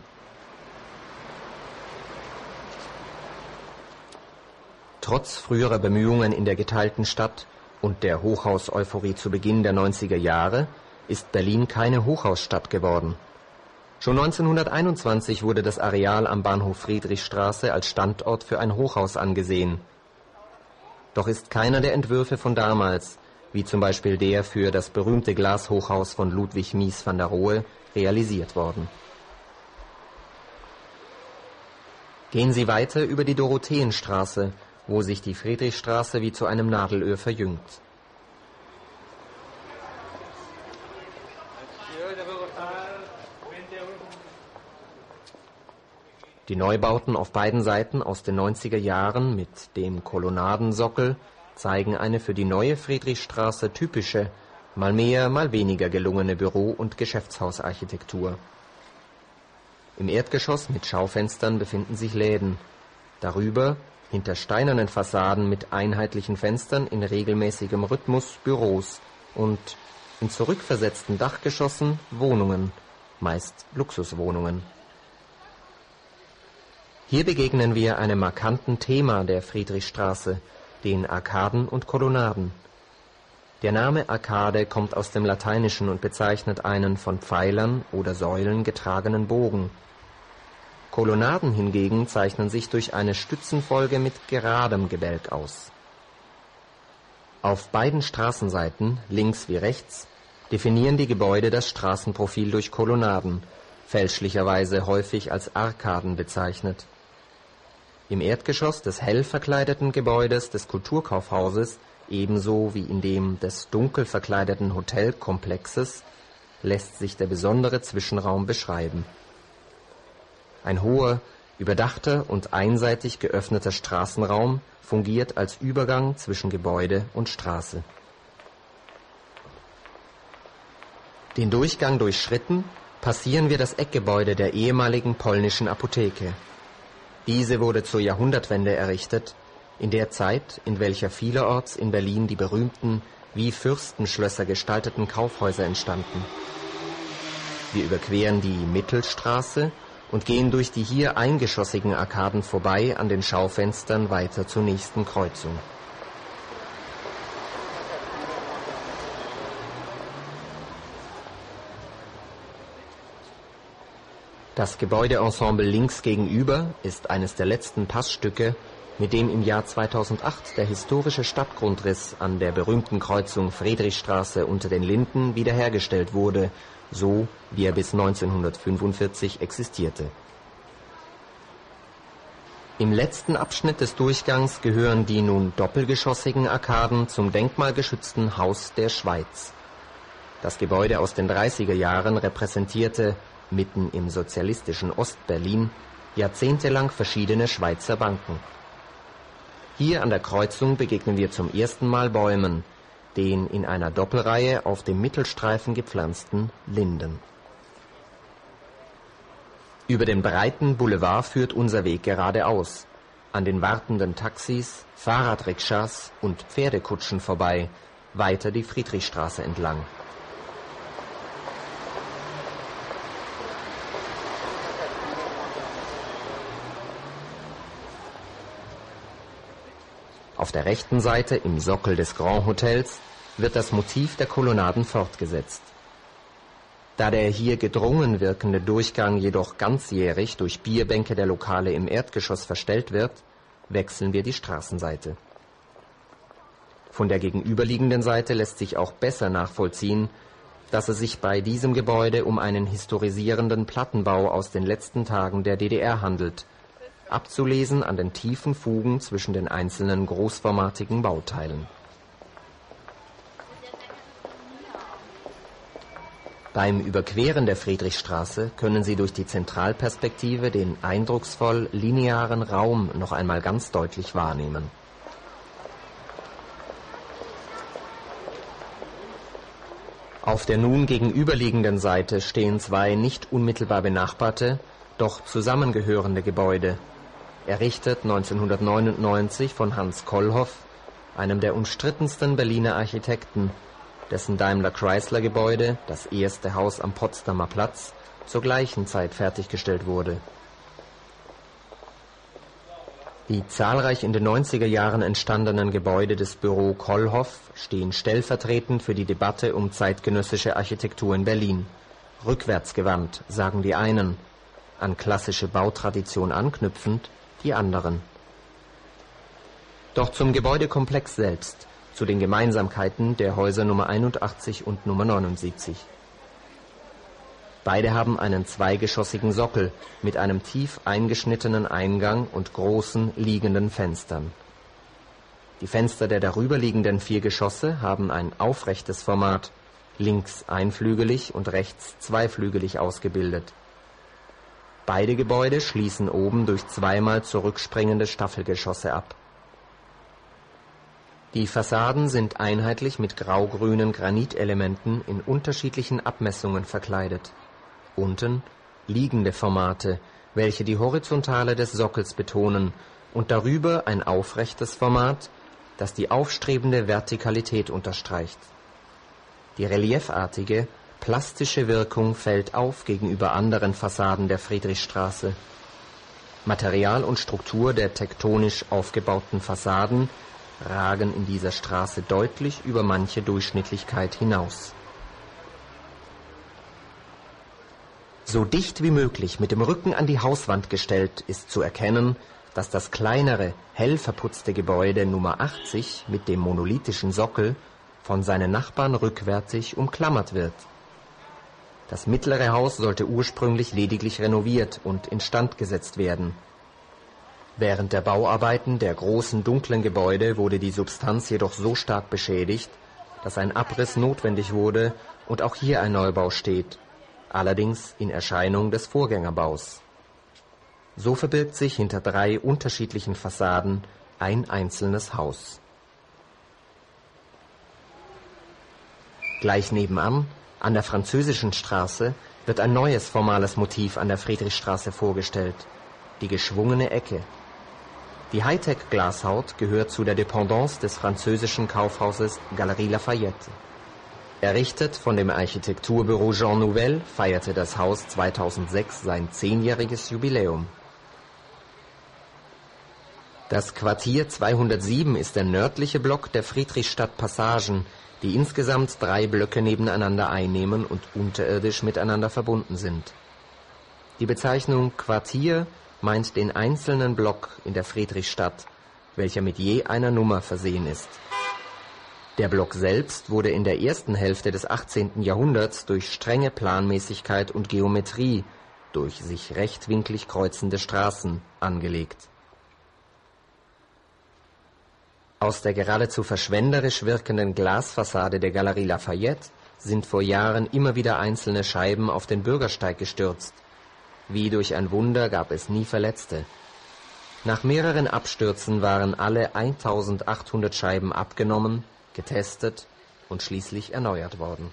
Trotz früherer Bemühungen in der geteilten Stadt und der Hochhaus-Euphorie zu Beginn der neunziger Jahre ist Berlin keine Hochhausstadt geworden. Schon neunzehnhunderteinundzwanzig wurde das Areal am Bahnhof Friedrichstraße als Standort für ein Hochhaus angesehen. Doch ist keiner der Entwürfe von damals, wie zum Beispiel der für das berühmte Glashochhaus von Ludwig Mies van der Rohe, realisiert worden. Gehen Sie weiter über die Dorotheenstraße, wo sich die Friedrichstraße wie zu einem Nadelöhr verjüngt. Die Neubauten auf beiden Seiten aus den neunziger Jahren mit dem Kolonnadensockel zeigen eine für die neue Friedrichstraße typische, mal mehr, mal weniger gelungene Büro- und Geschäftshausarchitektur. Im Erdgeschoss mit Schaufenstern befinden sich Läden. Darüber, hinter steinernen Fassaden mit einheitlichen Fenstern in regelmäßigem Rhythmus, Büros und in zurückversetzten Dachgeschossen Wohnungen, meist Luxuswohnungen. Hier begegnen wir einem markanten Thema der Friedrichstraße, den Arkaden und Kolonnaden. Der Name Arkade kommt aus dem Lateinischen und bezeichnet einen von Pfeilern oder Säulen getragenen Bogen. Kolonnaden hingegen zeichnen sich durch eine Stützenfolge mit geradem Gebälk aus. Auf beiden Straßenseiten, links wie rechts, definieren die Gebäude das Straßenprofil durch Kolonnaden, fälschlicherweise häufig als Arkaden bezeichnet. Im Erdgeschoss des hell verkleideten Gebäudes des Kulturkaufhauses, ebenso wie in dem des dunkel verkleideten Hotelkomplexes, lässt sich der besondere Zwischenraum beschreiben. Ein hoher, überdachter und einseitig geöffneter Straßenraum fungiert als Übergang zwischen Gebäude und Straße. Den Durchgang durchschritten, passieren wir das Eckgebäude der ehemaligen polnischen Apotheke. Diese wurde zur Jahrhundertwende errichtet, in der Zeit, in welcher vielerorts in Berlin die berühmten, wie Fürstenschlösser gestalteten Kaufhäuser entstanden. Wir überqueren die Mittelstraße und gehen durch die hier eingeschossigen Arkaden vorbei an den Schaufenstern weiter zur nächsten Kreuzung. Das Gebäudeensemble links gegenüber ist eines der letzten Passstücke, mit dem im Jahr zweitausendacht der historische Stadtgrundriss an der berühmten Kreuzung Friedrichstraße unter den Linden wiederhergestellt wurde, so wie er bis neunzehnhundertfünfundvierzig existierte. Im letzten Abschnitt des Durchgangs gehören die nun doppelgeschossigen Arkaden zum denkmalgeschützten Haus der Schweiz. Das Gebäude aus den dreißiger Jahren repräsentierte mitten im sozialistischen Ostberlin jahrzehntelang verschiedene Schweizer Banken. Hier an der Kreuzung begegnen wir zum ersten Mal Bäumen, den in einer Doppelreihe auf dem Mittelstreifen gepflanzten Linden. Über den breiten Boulevard führt unser Weg geradeaus, an den wartenden Taxis, Fahrradrikschas und Pferdekutschen vorbei, weiter die Friedrichstraße entlang. Auf der rechten Seite, im Sockel des Grand Hotels, wird das Motiv der Kolonnaden fortgesetzt. Da der hier gedrungen wirkende Durchgang jedoch ganzjährig durch Bierbänke der Lokale im Erdgeschoss verstellt wird, wechseln wir die Straßenseite. Von der gegenüberliegenden Seite lässt sich auch besser nachvollziehen, dass es sich bei diesem Gebäude um einen historisierenden Plattenbau aus den letzten Tagen der D D R handelt, abzulesen an den tiefen Fugen zwischen den einzelnen großformatigen Bauteilen. Beim Überqueren der Friedrichstraße können Sie durch die Zentralperspektive den eindrucksvoll linearen Raum noch einmal ganz deutlich wahrnehmen. Auf der nun gegenüberliegenden Seite stehen zwei nicht unmittelbar benachbarte, doch zusammengehörende Gebäude, errichtet neunzehnhundertneunundneunzig von Hans Kollhoff, einem der umstrittensten Berliner Architekten, dessen Daimler-Chrysler-Gebäude, das erste Haus am Potsdamer Platz, zur gleichen Zeit fertiggestellt wurde. Die zahlreich in den neunziger Jahren entstandenen Gebäude des Büro Kollhoff stehen stellvertretend für die Debatte um zeitgenössische Architektur in Berlin. Rückwärtsgewandt, sagen die einen, an klassische Bautradition anknüpfend die anderen. Doch zum Gebäudekomplex selbst, zu den Gemeinsamkeiten der Häuser Nummer einundachtzig und Nummer neunundsiebzig. Beide haben einen zweigeschossigen Sockel mit einem tief eingeschnittenen Eingang und großen liegenden Fenstern. Die Fenster der darüberliegenden vier Geschosse haben ein aufrechtes Format, links einflügelig und rechts zweiflügelig ausgebildet. Beide Gebäude schließen oben durch zweimal zurückspringende Staffelgeschosse ab. Die Fassaden sind einheitlich mit grau-grünen Granitelementen in unterschiedlichen Abmessungen verkleidet. Unten liegende Formate, welche die Horizontale des Sockels betonen, und darüber ein aufrechtes Format, das die aufstrebende Vertikalität unterstreicht. Die reliefartige, plastische Wirkung fällt auf gegenüber anderen Fassaden der Friedrichstraße. Material und Struktur der tektonisch aufgebauten Fassaden ragen in dieser Straße deutlich über manche Durchschnittlichkeit hinaus. So dicht wie möglich mit dem Rücken an die Hauswand gestellt ist zu erkennen, dass das kleinere, hell verputzte Gebäude Nummer achtzig mit dem monolithischen Sockel von seinen Nachbarn rückwärtig umklammert wird. Das mittlere Haus sollte ursprünglich lediglich renoviert und instand gesetzt werden. Während der Bauarbeiten der großen dunklen Gebäude wurde die Substanz jedoch so stark beschädigt, dass ein Abriss notwendig wurde und auch hier ein Neubau steht, allerdings in Erscheinung des Vorgängerbaus. So verbirgt sich hinter drei unterschiedlichen Fassaden ein einzelnes Haus. Gleich nebenan, an der Französischen Straße, wird ein neues formales Motiv an der Friedrichstraße vorgestellt, die geschwungene Ecke. Die Hightech-Glashaut gehört zu der Dependance des französischen Kaufhauses Galerie Lafayette. Errichtet von dem Architekturbüro Jean Nouvel feierte das Haus zweitausendsechs sein zehnjähriges Jubiläum. Das Quartier zweihundertsieben ist der nördliche Block der Friedrichstadt-Passagen, die insgesamt drei Blöcke nebeneinander einnehmen und unterirdisch miteinander verbunden sind. Die Bezeichnung Quartier meint den einzelnen Block in der Friedrichstadt, welcher mit je einer Nummer versehen ist. Der Block selbst wurde in der ersten Hälfte des achtzehnten Jahrhunderts durch strenge Planmäßigkeit und Geometrie, durch sich rechtwinklig kreuzende Straßen, angelegt. Aus der geradezu verschwenderisch wirkenden Glasfassade der Galerie Lafayette sind vor Jahren immer wieder einzelne Scheiben auf den Bürgersteig gestürzt. Wie durch ein Wunder gab es nie Verletzte. Nach mehreren Abstürzen waren alle eintausendachthundert Scheiben abgenommen, getestet und schließlich erneuert worden.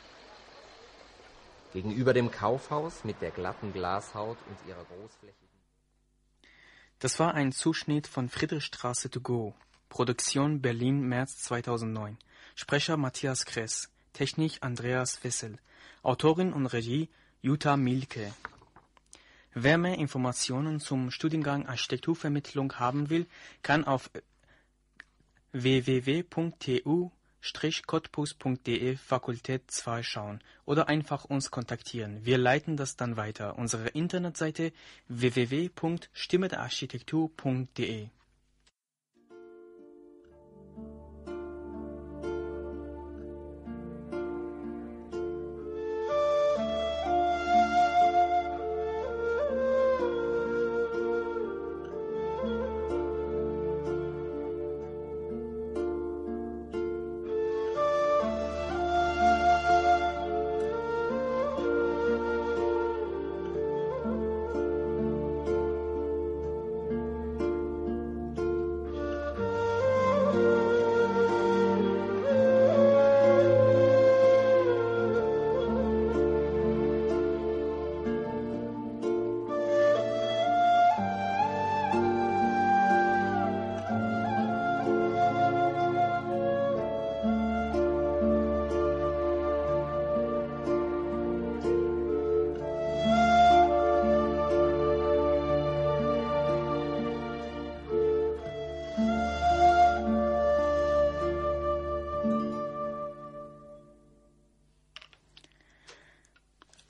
Gegenüber dem Kaufhaus mit der glatten Glashaut und ihrer großflächigen... Das war ein Zuschnitt von Friedrichstraße to go. Produktion Berlin, März zweitausendneun. Sprecher Matthias Kress. Technik Andreas Wessel. Autorin und Regie Jutta Mielke. Wer mehr Informationen zum Studiengang Architekturvermittlung haben will, kann auf w w w punkt t u bindestrich cottbus punkt d e Fakultät zwei schauen oder einfach uns kontaktieren. Wir leiten das dann weiter. Unsere Internetseite w w w punkt stimme der architektur punkt d e.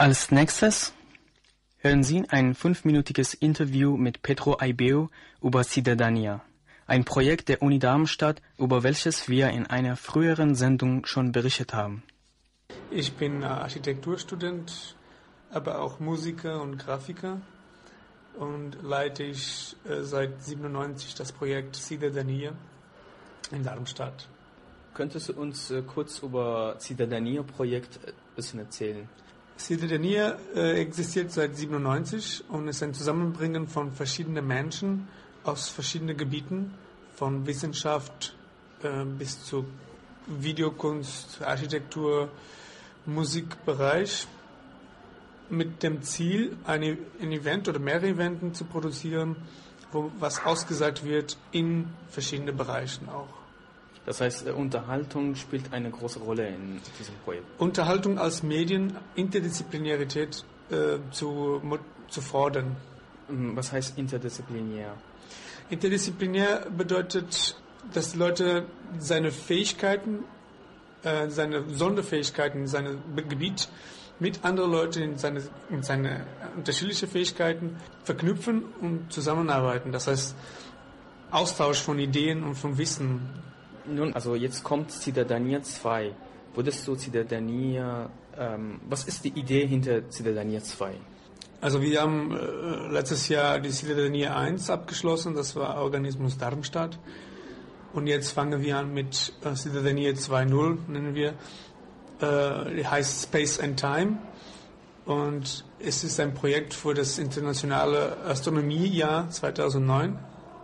Als nächstes hören Sie ein fünfminütiges Interview mit Petro Aibeu über Cidadania, ein Projekt der Uni Darmstadt, über welches wir in einer früheren Sendung schon berichtet haben. Ich bin Architekturstudent, aber auch Musiker und Grafiker und leite ich äh, seit siebenundneunzig das Projekt Cidadania in Darmstadt. Könntest du uns äh, kurz über Cidadania-Projekt ein bisschen erzählen? Cidadania äh, existiert seit siebenundneunzig und ist ein Zusammenbringen von verschiedenen Menschen aus verschiedenen Gebieten, von Wissenschaft äh, bis zu Videokunst, Architektur, Musikbereich, mit dem Ziel, eine, ein Event oder mehrere Events zu produzieren, wo was ausgesagt wird in verschiedenen Bereichen auch. Das heißt, Unterhaltung spielt eine große Rolle in diesem Projekt. Unterhaltung als Medien, Interdisziplinarität äh, zu, zu fordern. Was heißt interdisziplinär? Interdisziplinär bedeutet, dass die Leute seine Fähigkeiten, äh, seine Sonderfähigkeiten in seinem Gebiet mit anderen Leuten in seine, in seine unterschiedlichen Fähigkeiten verknüpfen und zusammenarbeiten. Das heißt, Austausch von Ideen und von Wissen. Nun, also jetzt kommt Cidadania zwei. Würdest du Cidadania, ähm, was ist die Idee hinter Cidadania zwei? Also wir haben äh, letztes Jahr die Cidadania eins abgeschlossen, das war Organismus Darmstadt. Und jetzt fangen wir an mit äh, Cidadania zwei Punkt null, nennen wir. Äh, die heißt Space and Time. Und es ist ein Projekt für das internationale Astronomiejahr zweitausendneun.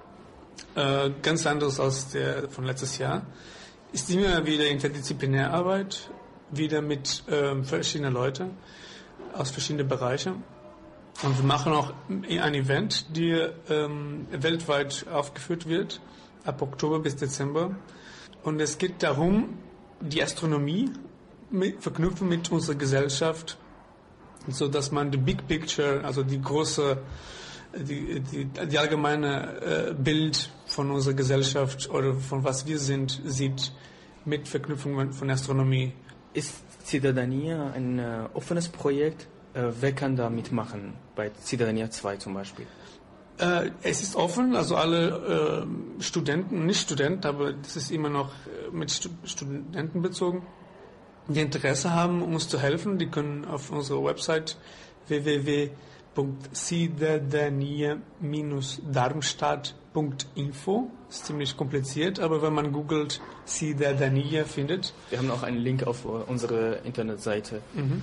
Äh, ganz anders als der von letztes Jahr. Ist immer wieder Interdisziplinärarbeit, wieder mit äh, verschiedenen Leuten aus verschiedenen Bereichen. Und wir machen auch ein Event, die ähm, weltweit aufgeführt wird, ab Oktober bis Dezember. Und es geht darum, die Astronomie mit, verknüpfen mit unserer Gesellschaft, so dass man die Big Picture, also die große, die, die, die allgemeine äh, Bild von unserer Gesellschaft oder von was wir sind, sieht mit Verknüpfung von Astronomie. Ist Cidadania ein äh, offenes Projekt? Äh, wer kann da mitmachen, bei Cidadania zwei zum Beispiel? Äh, es ist offen, also alle äh, Studenten, nicht Studenten, aber das ist immer noch äh, mit Stu- Studenten bezogen, die Interesse haben, uns zu helfen, die können auf unserer Website w w w punkt cidadania dash darmstadt punkt info. Ist ziemlich kompliziert, aber wenn man googelt Cidadania findet. Wir haben auch einen Link auf unsere Internetseite. Mhm.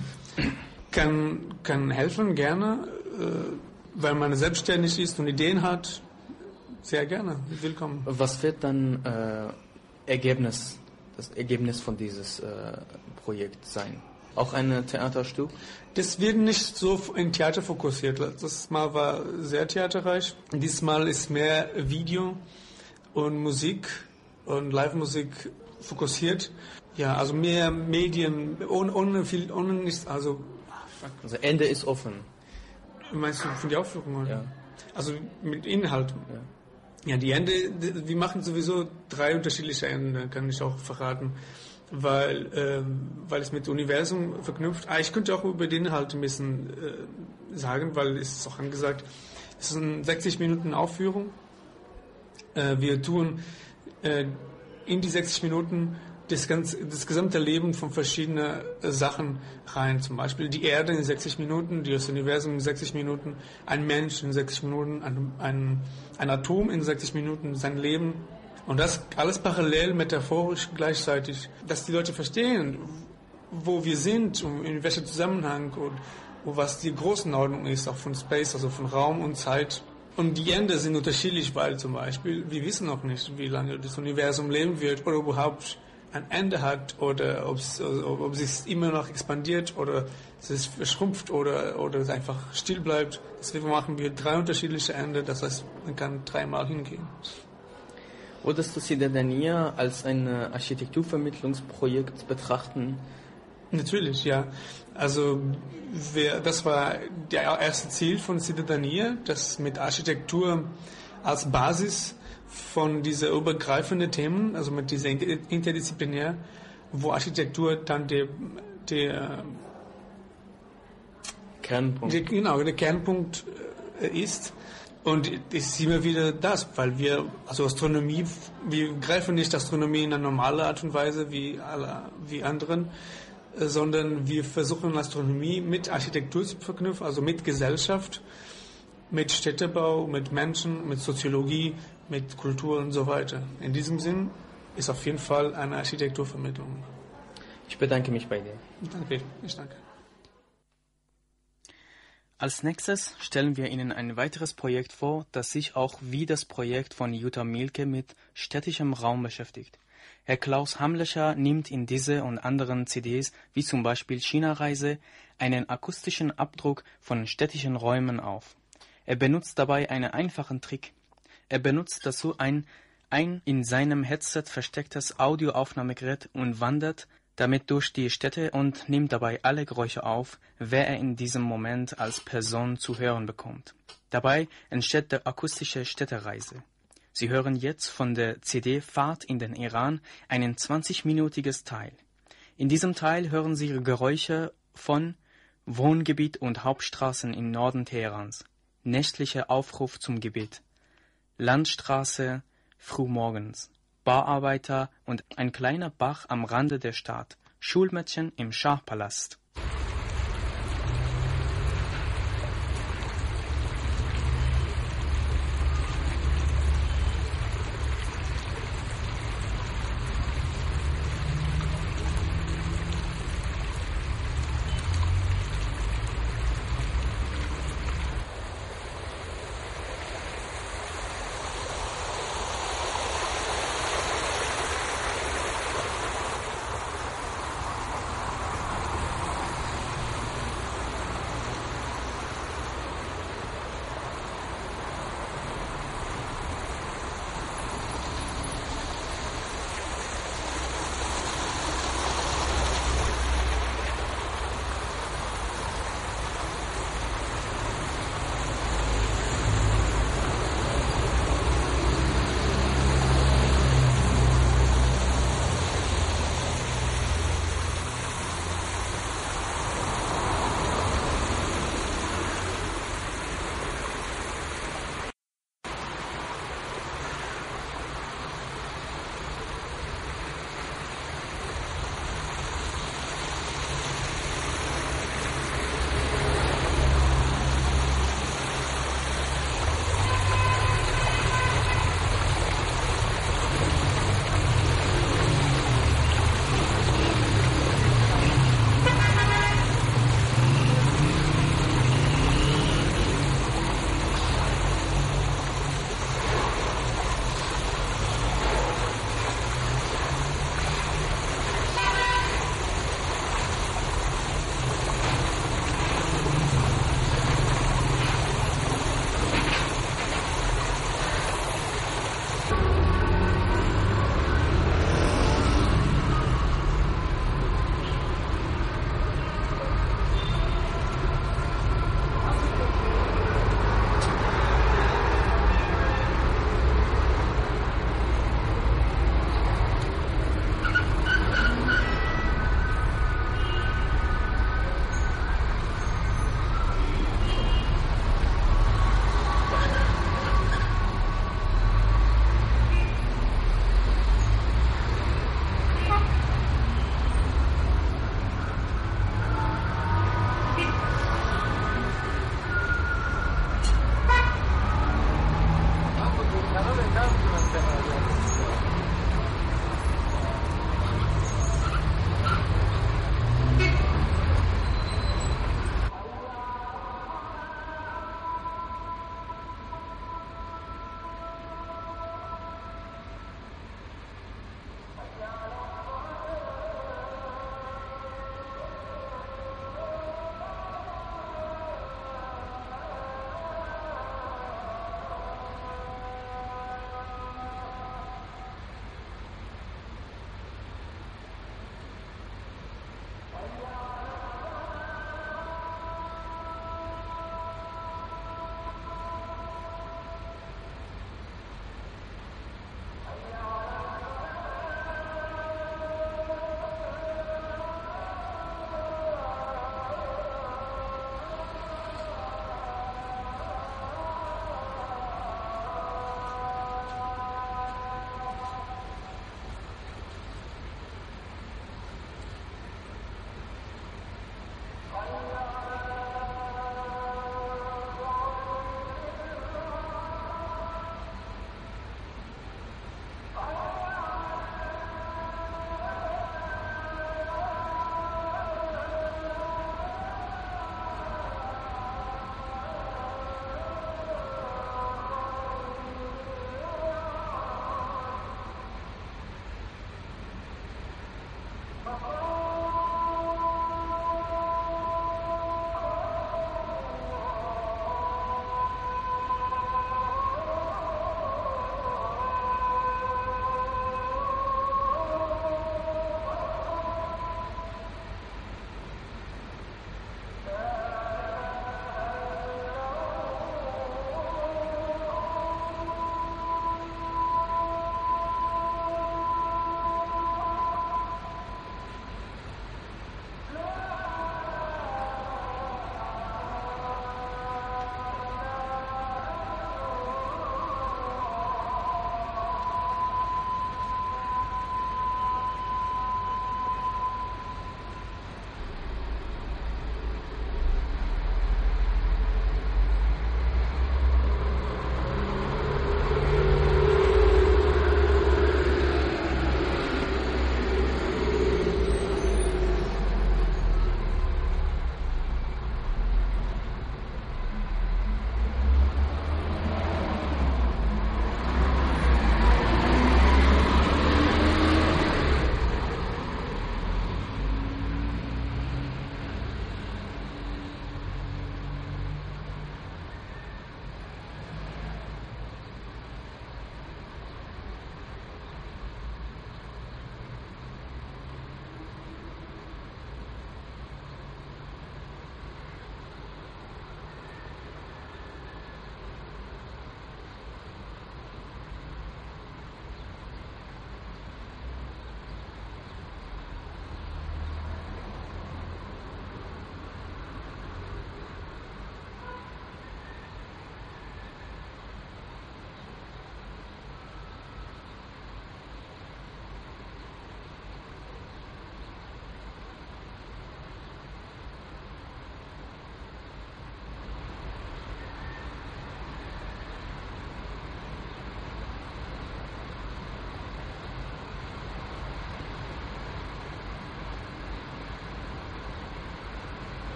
Kann, kann helfen, gerne, äh, weil man selbstständig ist und Ideen hat. Sehr gerne, willkommen. Was wird dann äh, Ergebnis, das Ergebnis von dieses äh, Projekt sein? Auch ein Theaterstück? Das wird nicht so in Theater fokussiert. Das Mal war sehr theaterreich. Diesmal ist mehr Video und Musik und Live-Musik fokussiert. Ja, also mehr Medien, ohne, ohne viel, ohne nichts, also... Also Ende ist offen. Meinst du von der Aufführung? Oder? Ja. Also mit Inhalt. Ja. Ja, die Ende, wir machen sowieso drei unterschiedliche Enden, kann ich auch verraten. Weil, ähm, weil es mit Universum verknüpft. Ah, ich könnte auch über den Inhalt ein bisschen äh, sagen, weil es ist auch angesagt, es ist eine sechzig Minuten Aufführung. Äh, wir tun äh, in die sechzig Minuten das, ganze, das gesamte Leben von verschiedenen äh, Sachen rein. Zum Beispiel die Erde in sechzig Minuten, das Universum in sechzig Minuten, ein Mensch in sechzig Minuten, ein, ein, ein Atom in sechzig Minuten, sein Leben. Und das alles parallel, metaphorisch gleichzeitig, dass die Leute verstehen, wo wir sind und in welchem Zusammenhang und, und was die Größenordnung ist, auch von Space, also von Raum und Zeit. Und die Enden sind unterschiedlich, weil zum Beispiel, wir wissen noch nicht, wie lange das Universum leben wird oder überhaupt ein Ende hat oder ob es, ob es sich immer noch expandiert oder es ist verschrumpft oder, oder es einfach still bleibt. Deswegen machen wir drei unterschiedliche Enden, das heißt, man kann dreimal hingehen. Würdest du Cidadania als ein Architekturvermittlungsprojekt betrachten? Natürlich, ja. Also wir, das war das erste Ziel von Cidadania, das mit Architektur als Basis von diesen übergreifenden Themen, also mit dieser Interdisziplinär, wo Architektur dann der, der Kernpunkt. Der, genau, der Kernpunkt äh, ist. Und es ist immer wieder das, weil wir, also Astronomie, wir greifen nicht Astronomie in eine normale Art und Weise wie alle, wie anderen, äh, sondern wir versuchen Astronomie mit Architektur zu verknüpfen, also mit Gesellschaft, mit Städtebau, mit Menschen, mit Soziologie, mit Kultur und so weiter. In diesem Sinn ist auf jeden Fall eine Architekturvermittlung. Ich bedanke mich bei dir. Danke, ich danke. Als nächstes stellen wir Ihnen ein weiteres Projekt vor, das sich auch wie das Projekt von Jutta Mielke mit städtischem Raum beschäftigt. Herr Klaus Hamlecher nimmt in diese und anderen C Ds, wie zum Beispiel China-Reise, einen akustischen Abdruck von städtischen Räumen auf. Er benutzt dabei einen einfachen Trick. Er benutzt dazu ein, ein in seinem Headset verstecktes Audioaufnahmegerät und wandert damit durch die Städte und nimmt dabei alle Geräusche auf, wer er in diesem Moment als Person zu hören bekommt. Dabei entsteht die akustische Städtereise. Sie hören jetzt von der C D Fahrt in den Iran ein zwanzigminütiges Teil. In diesem Teil hören Sie Geräusche von Wohngebiet und Hauptstraßen im Norden Teherans, nächtlicher Aufruf zum Gebet, Landstraße frühmorgens, Bauarbeiter und ein kleiner Bach am Rande der Stadt, Schulmädchen im Schahpalast.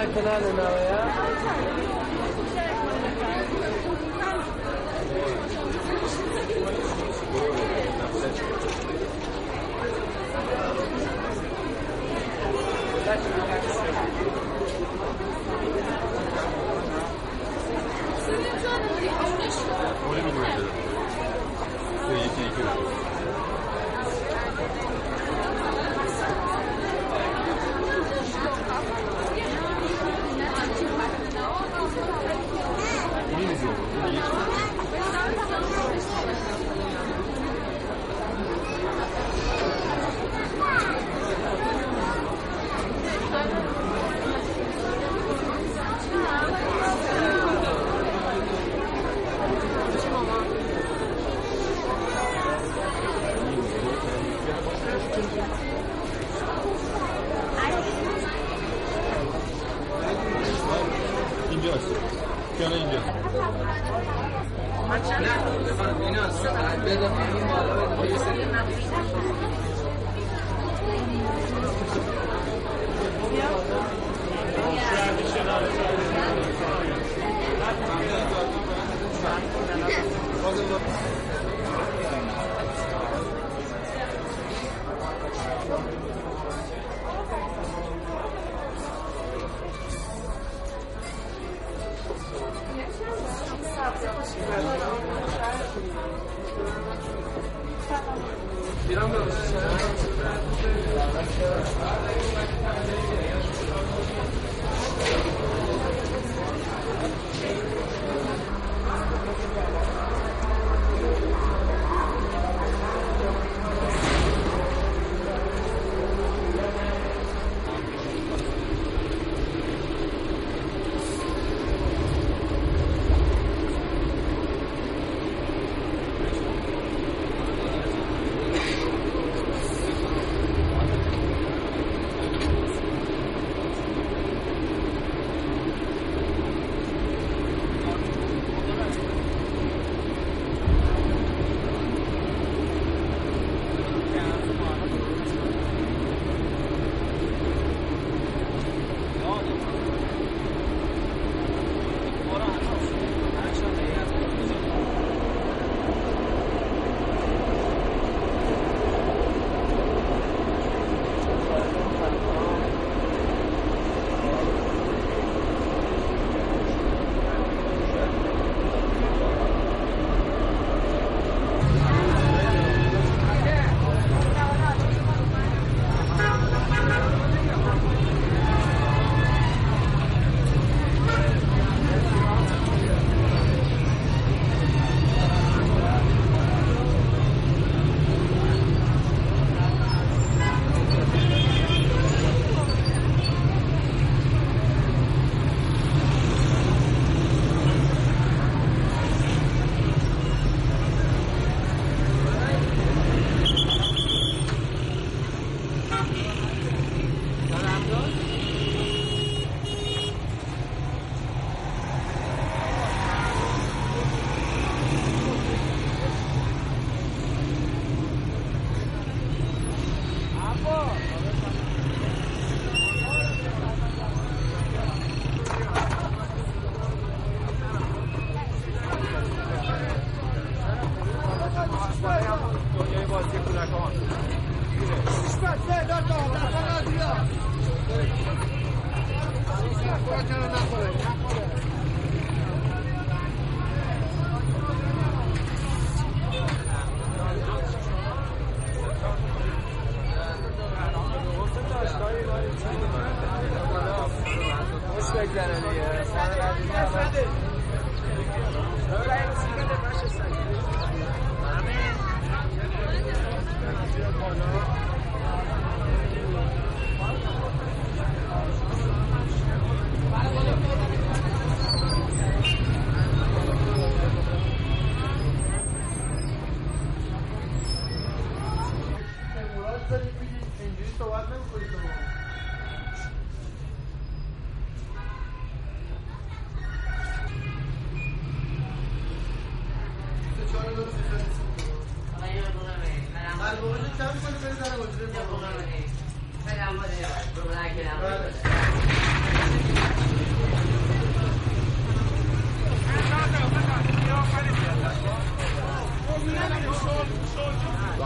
Gracias.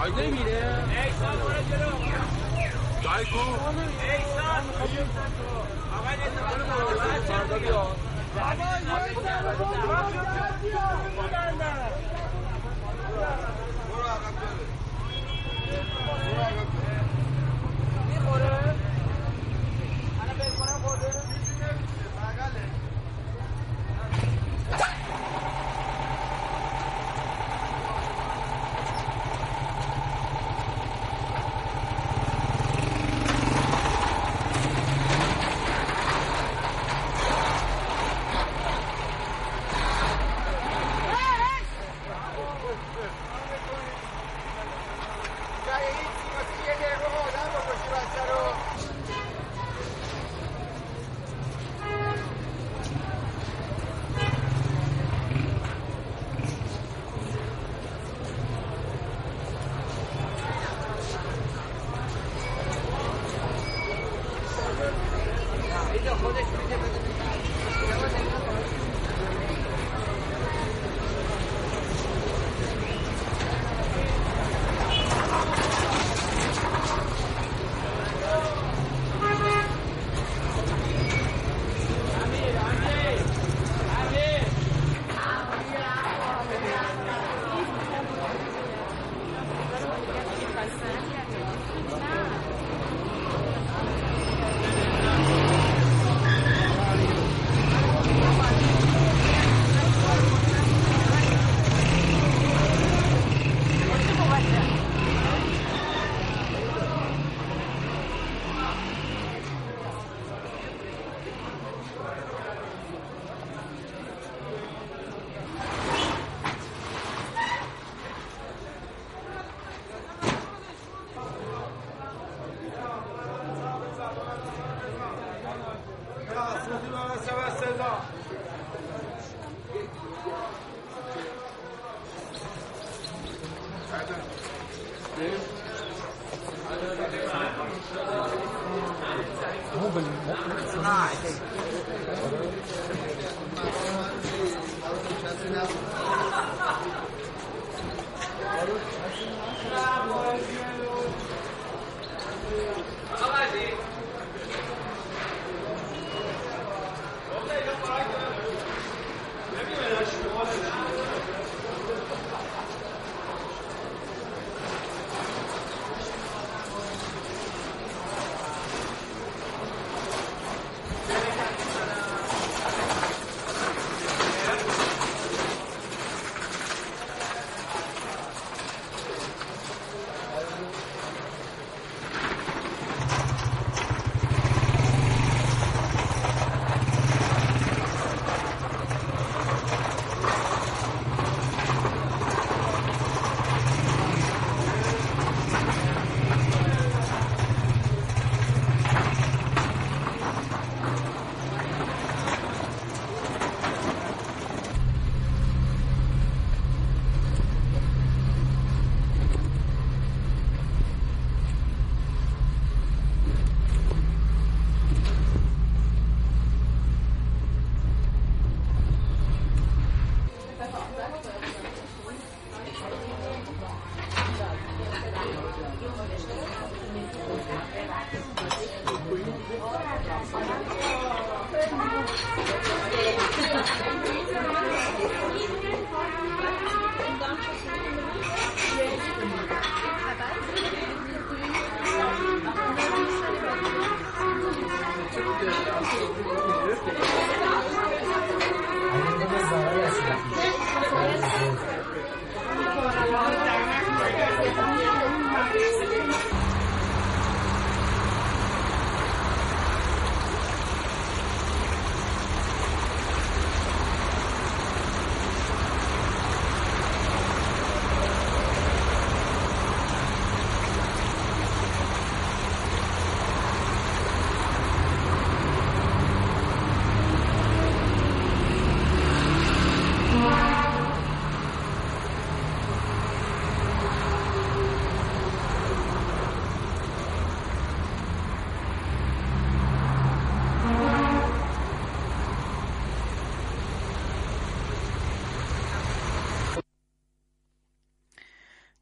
نمیره. جایکو.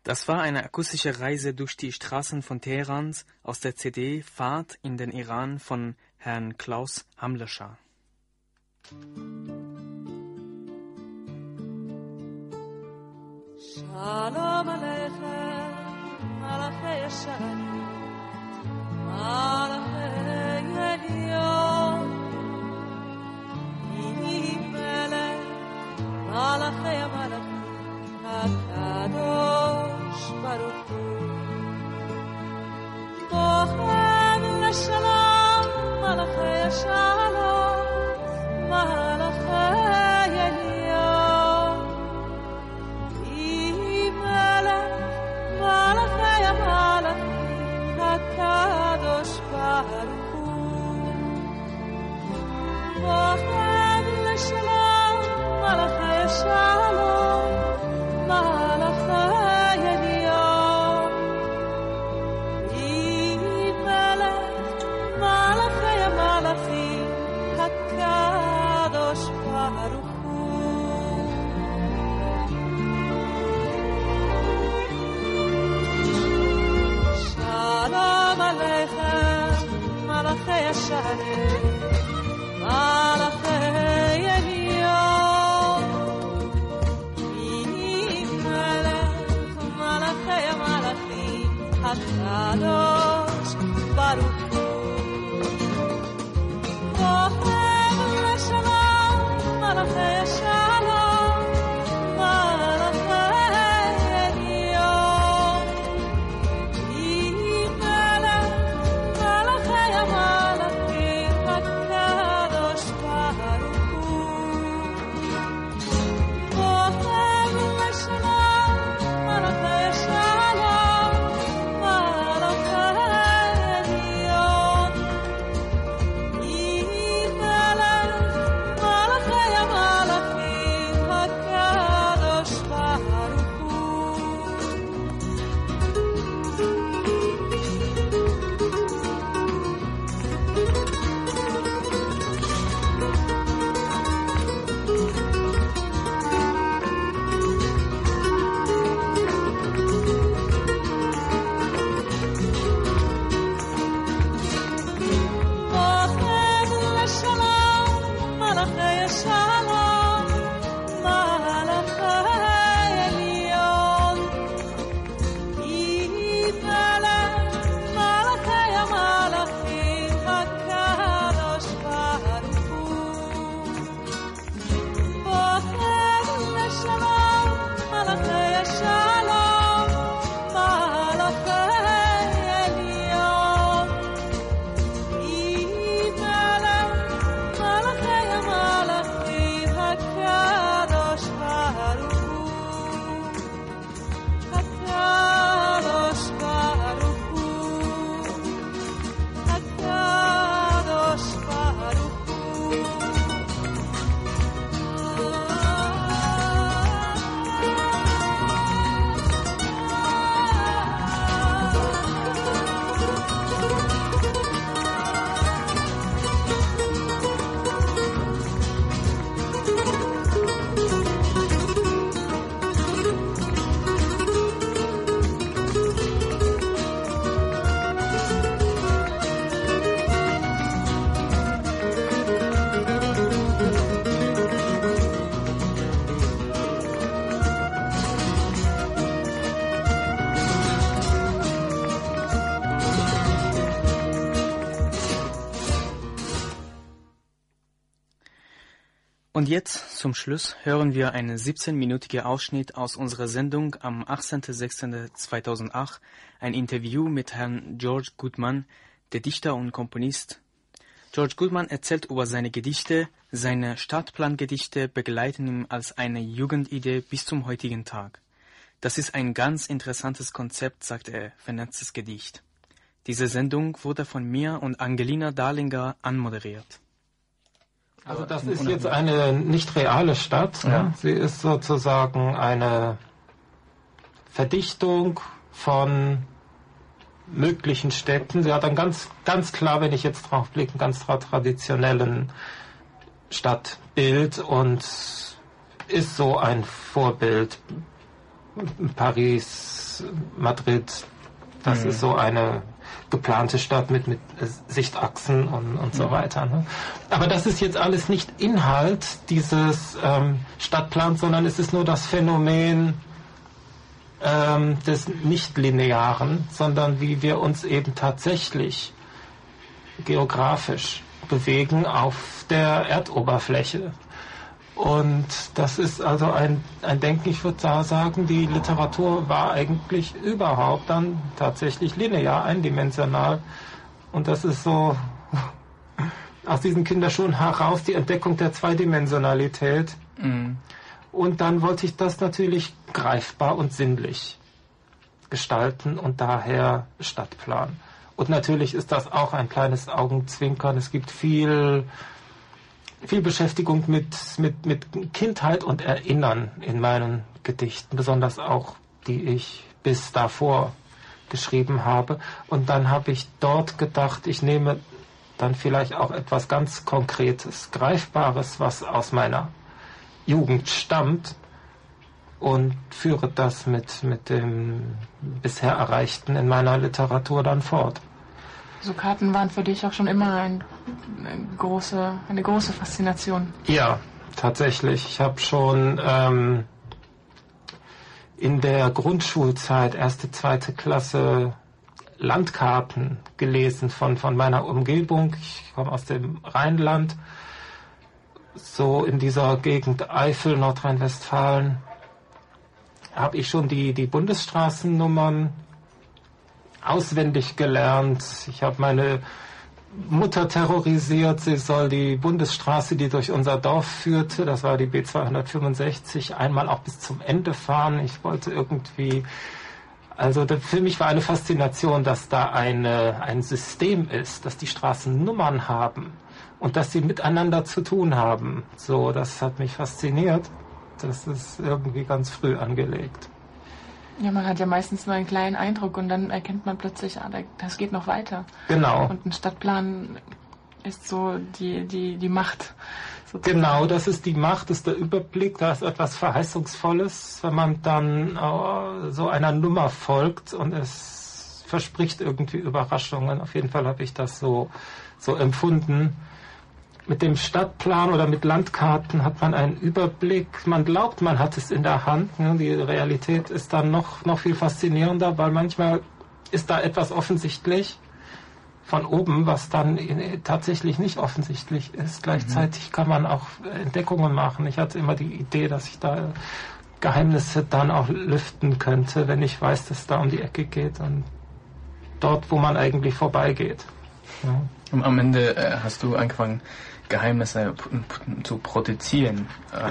Das war eine akustische Reise durch die Straßen von Teherans aus der C D Fahrt in den Iran von Herrn Klaus Hamleschar. Shalom Aleichem, Malachei Yesharim, Malachei Elyon, Yihi Melech, Malachei Malachim, HaKadosh Baruch Hu. Bochem Leshalom, Malachei Shalom, Malachei Elyon, Yihi Melech, Malachei Malachim, HaKadosh Baruch Hu. Bochem Leshalom, Malachei Shalom, Malachei Elyon, Yihi Melech, Malachei Malachim, HaKadosh Baruch Hu. Shalom Aleichem, Malachei Yesharim, Malachei Elyon, Yihi Melech, Malachei Malachim, HaKadosh Baruch Hu. Bochem Leshalom, Malachei Shalom, Malachei Elyon, Yihi Melech, Malachei Malachim, HaKadosh Baruch Hu. Bochem Leshalom, Malachei Shalom, Malachei Elyon, Yihi Melech, Malachei Malachim, HaKadosh Baruch Hu. Bochem Leshalom, Malachei Shalom, Malachei Elyon, Yihi Melech, Malachei Malachim, HaKadosh Baruch Hu. Bochem Leshalom, Malachei Shalom, Malachei Elyon, Yihi Melech, Malachei Malachim, HaKadosh Baruch Hu. HaKadosh Baruch Hu. HaKadosh Baruch Hu. Und jetzt zum Schluss hören wir einen siebzehnminütigen Ausschnitt aus unserer Sendung am achtzehnten sechsten zweitausendacht, ein Interview mit Herrn George Goodman, der Dichter und Komponist. George Goodman erzählt über seine Gedichte, seine Stadtplangedichte begleiten ihn als eine Jugendidee bis zum heutigen Tag. Das ist ein ganz interessantes Konzept, sagt er, vernetztes Gedicht. Diese Sendung wurde von mir und Angelina Darlinger anmoderiert. Also das ist jetzt eine nicht reale Stadt. Ne? Ja. Sie ist sozusagen eine Verdichtung von möglichen Städten. Sie hat einen ganz, ganz klar, wenn ich jetzt drauf blicke, einen ganz traditionellen Stadtbild und ist so ein Vorbild. Paris, Madrid, das mhm. ist so eine geplante Stadt mit, mit Sichtachsen und, und so ja. weiter. Ne? Aber das ist jetzt alles nicht Inhalt dieses ähm, Stadtplans, sondern es ist nur das Phänomen ähm, des Nicht-Linearen, sondern wie wir uns eben tatsächlich geografisch bewegen auf der Erdoberfläche. Und das ist also ein, ein Denken, ich würde da sagen, die Literatur war eigentlich überhaupt dann tatsächlich linear, eindimensional. Und das ist so aus diesen Kinderschuhen heraus die Entdeckung der Zweidimensionalität. Mhm. Und dann wollte ich das natürlich greifbar und sinnlich gestalten und daher Stadtplan. Und natürlich ist das auch ein kleines Augenzwinkern. Es gibt viel... viel Beschäftigung mit, mit, mit Kindheit und Erinnern in meinen Gedichten, besonders auch, die ich bis davor geschrieben habe. Und dann habe ich dort gedacht, ich nehme dann vielleicht auch etwas ganz Konkretes, Greifbares, was aus meiner Jugend stammt und führe das mit, mit dem bisher Erreichten in meiner Literatur dann fort. So Karten waren für dich auch schon immer ein, eine, große, eine große Faszination. Ja, tatsächlich. Ich habe schon ähm, in der Grundschulzeit, erste, zweite Klasse, Landkarten gelesen von, von meiner Umgebung. Ich komme aus dem Rheinland, so in dieser Gegend Eifel, Nordrhein-Westfalen, habe ich schon die, die Bundesstraßennummern auswendig gelernt. Ich habe meine Mutter terrorisiert, sie soll die Bundesstraße, die durch unser Dorf führte, das war die B zweihundertfünfundsechzig, einmal auch bis zum Ende fahren. Ich wollte irgendwie, also für mich war eine Faszination, dass da eine, ein System ist, dass die Straßen Nummern haben und dass sie miteinander zu tun haben. So, das hat mich fasziniert. Das ist irgendwie ganz früh angelegt. Ja, man hat ja meistens nur einen kleinen Eindruck und dann erkennt man plötzlich, ah, das geht noch weiter. Genau. Und ein Stadtplan ist so die, die, die Macht. Sozusagen. Genau, das ist die Macht, das ist der Überblick, da ist etwas Verheißungsvolles, wenn man dann äh, so einer Nummer folgt und es verspricht irgendwie Überraschungen. Auf jeden Fall habe ich das so, so empfunden. Mit dem Stadtplan oder mit Landkarten hat man einen Überblick. Man glaubt, man hat es in der Hand. Die Realität ist dann noch, noch viel faszinierender, weil manchmal ist da etwas offensichtlich von oben, was dann tatsächlich nicht offensichtlich ist. Gleichzeitig kann man auch Entdeckungen machen. Ich hatte immer die Idee, dass ich da Geheimnisse dann auch lüften könnte, wenn ich weiß, dass es da um die Ecke geht und dort, wo man eigentlich vorbeigeht. Ja. Und am Ende äh, hast du angefangen, Geheimnisse zu produzieren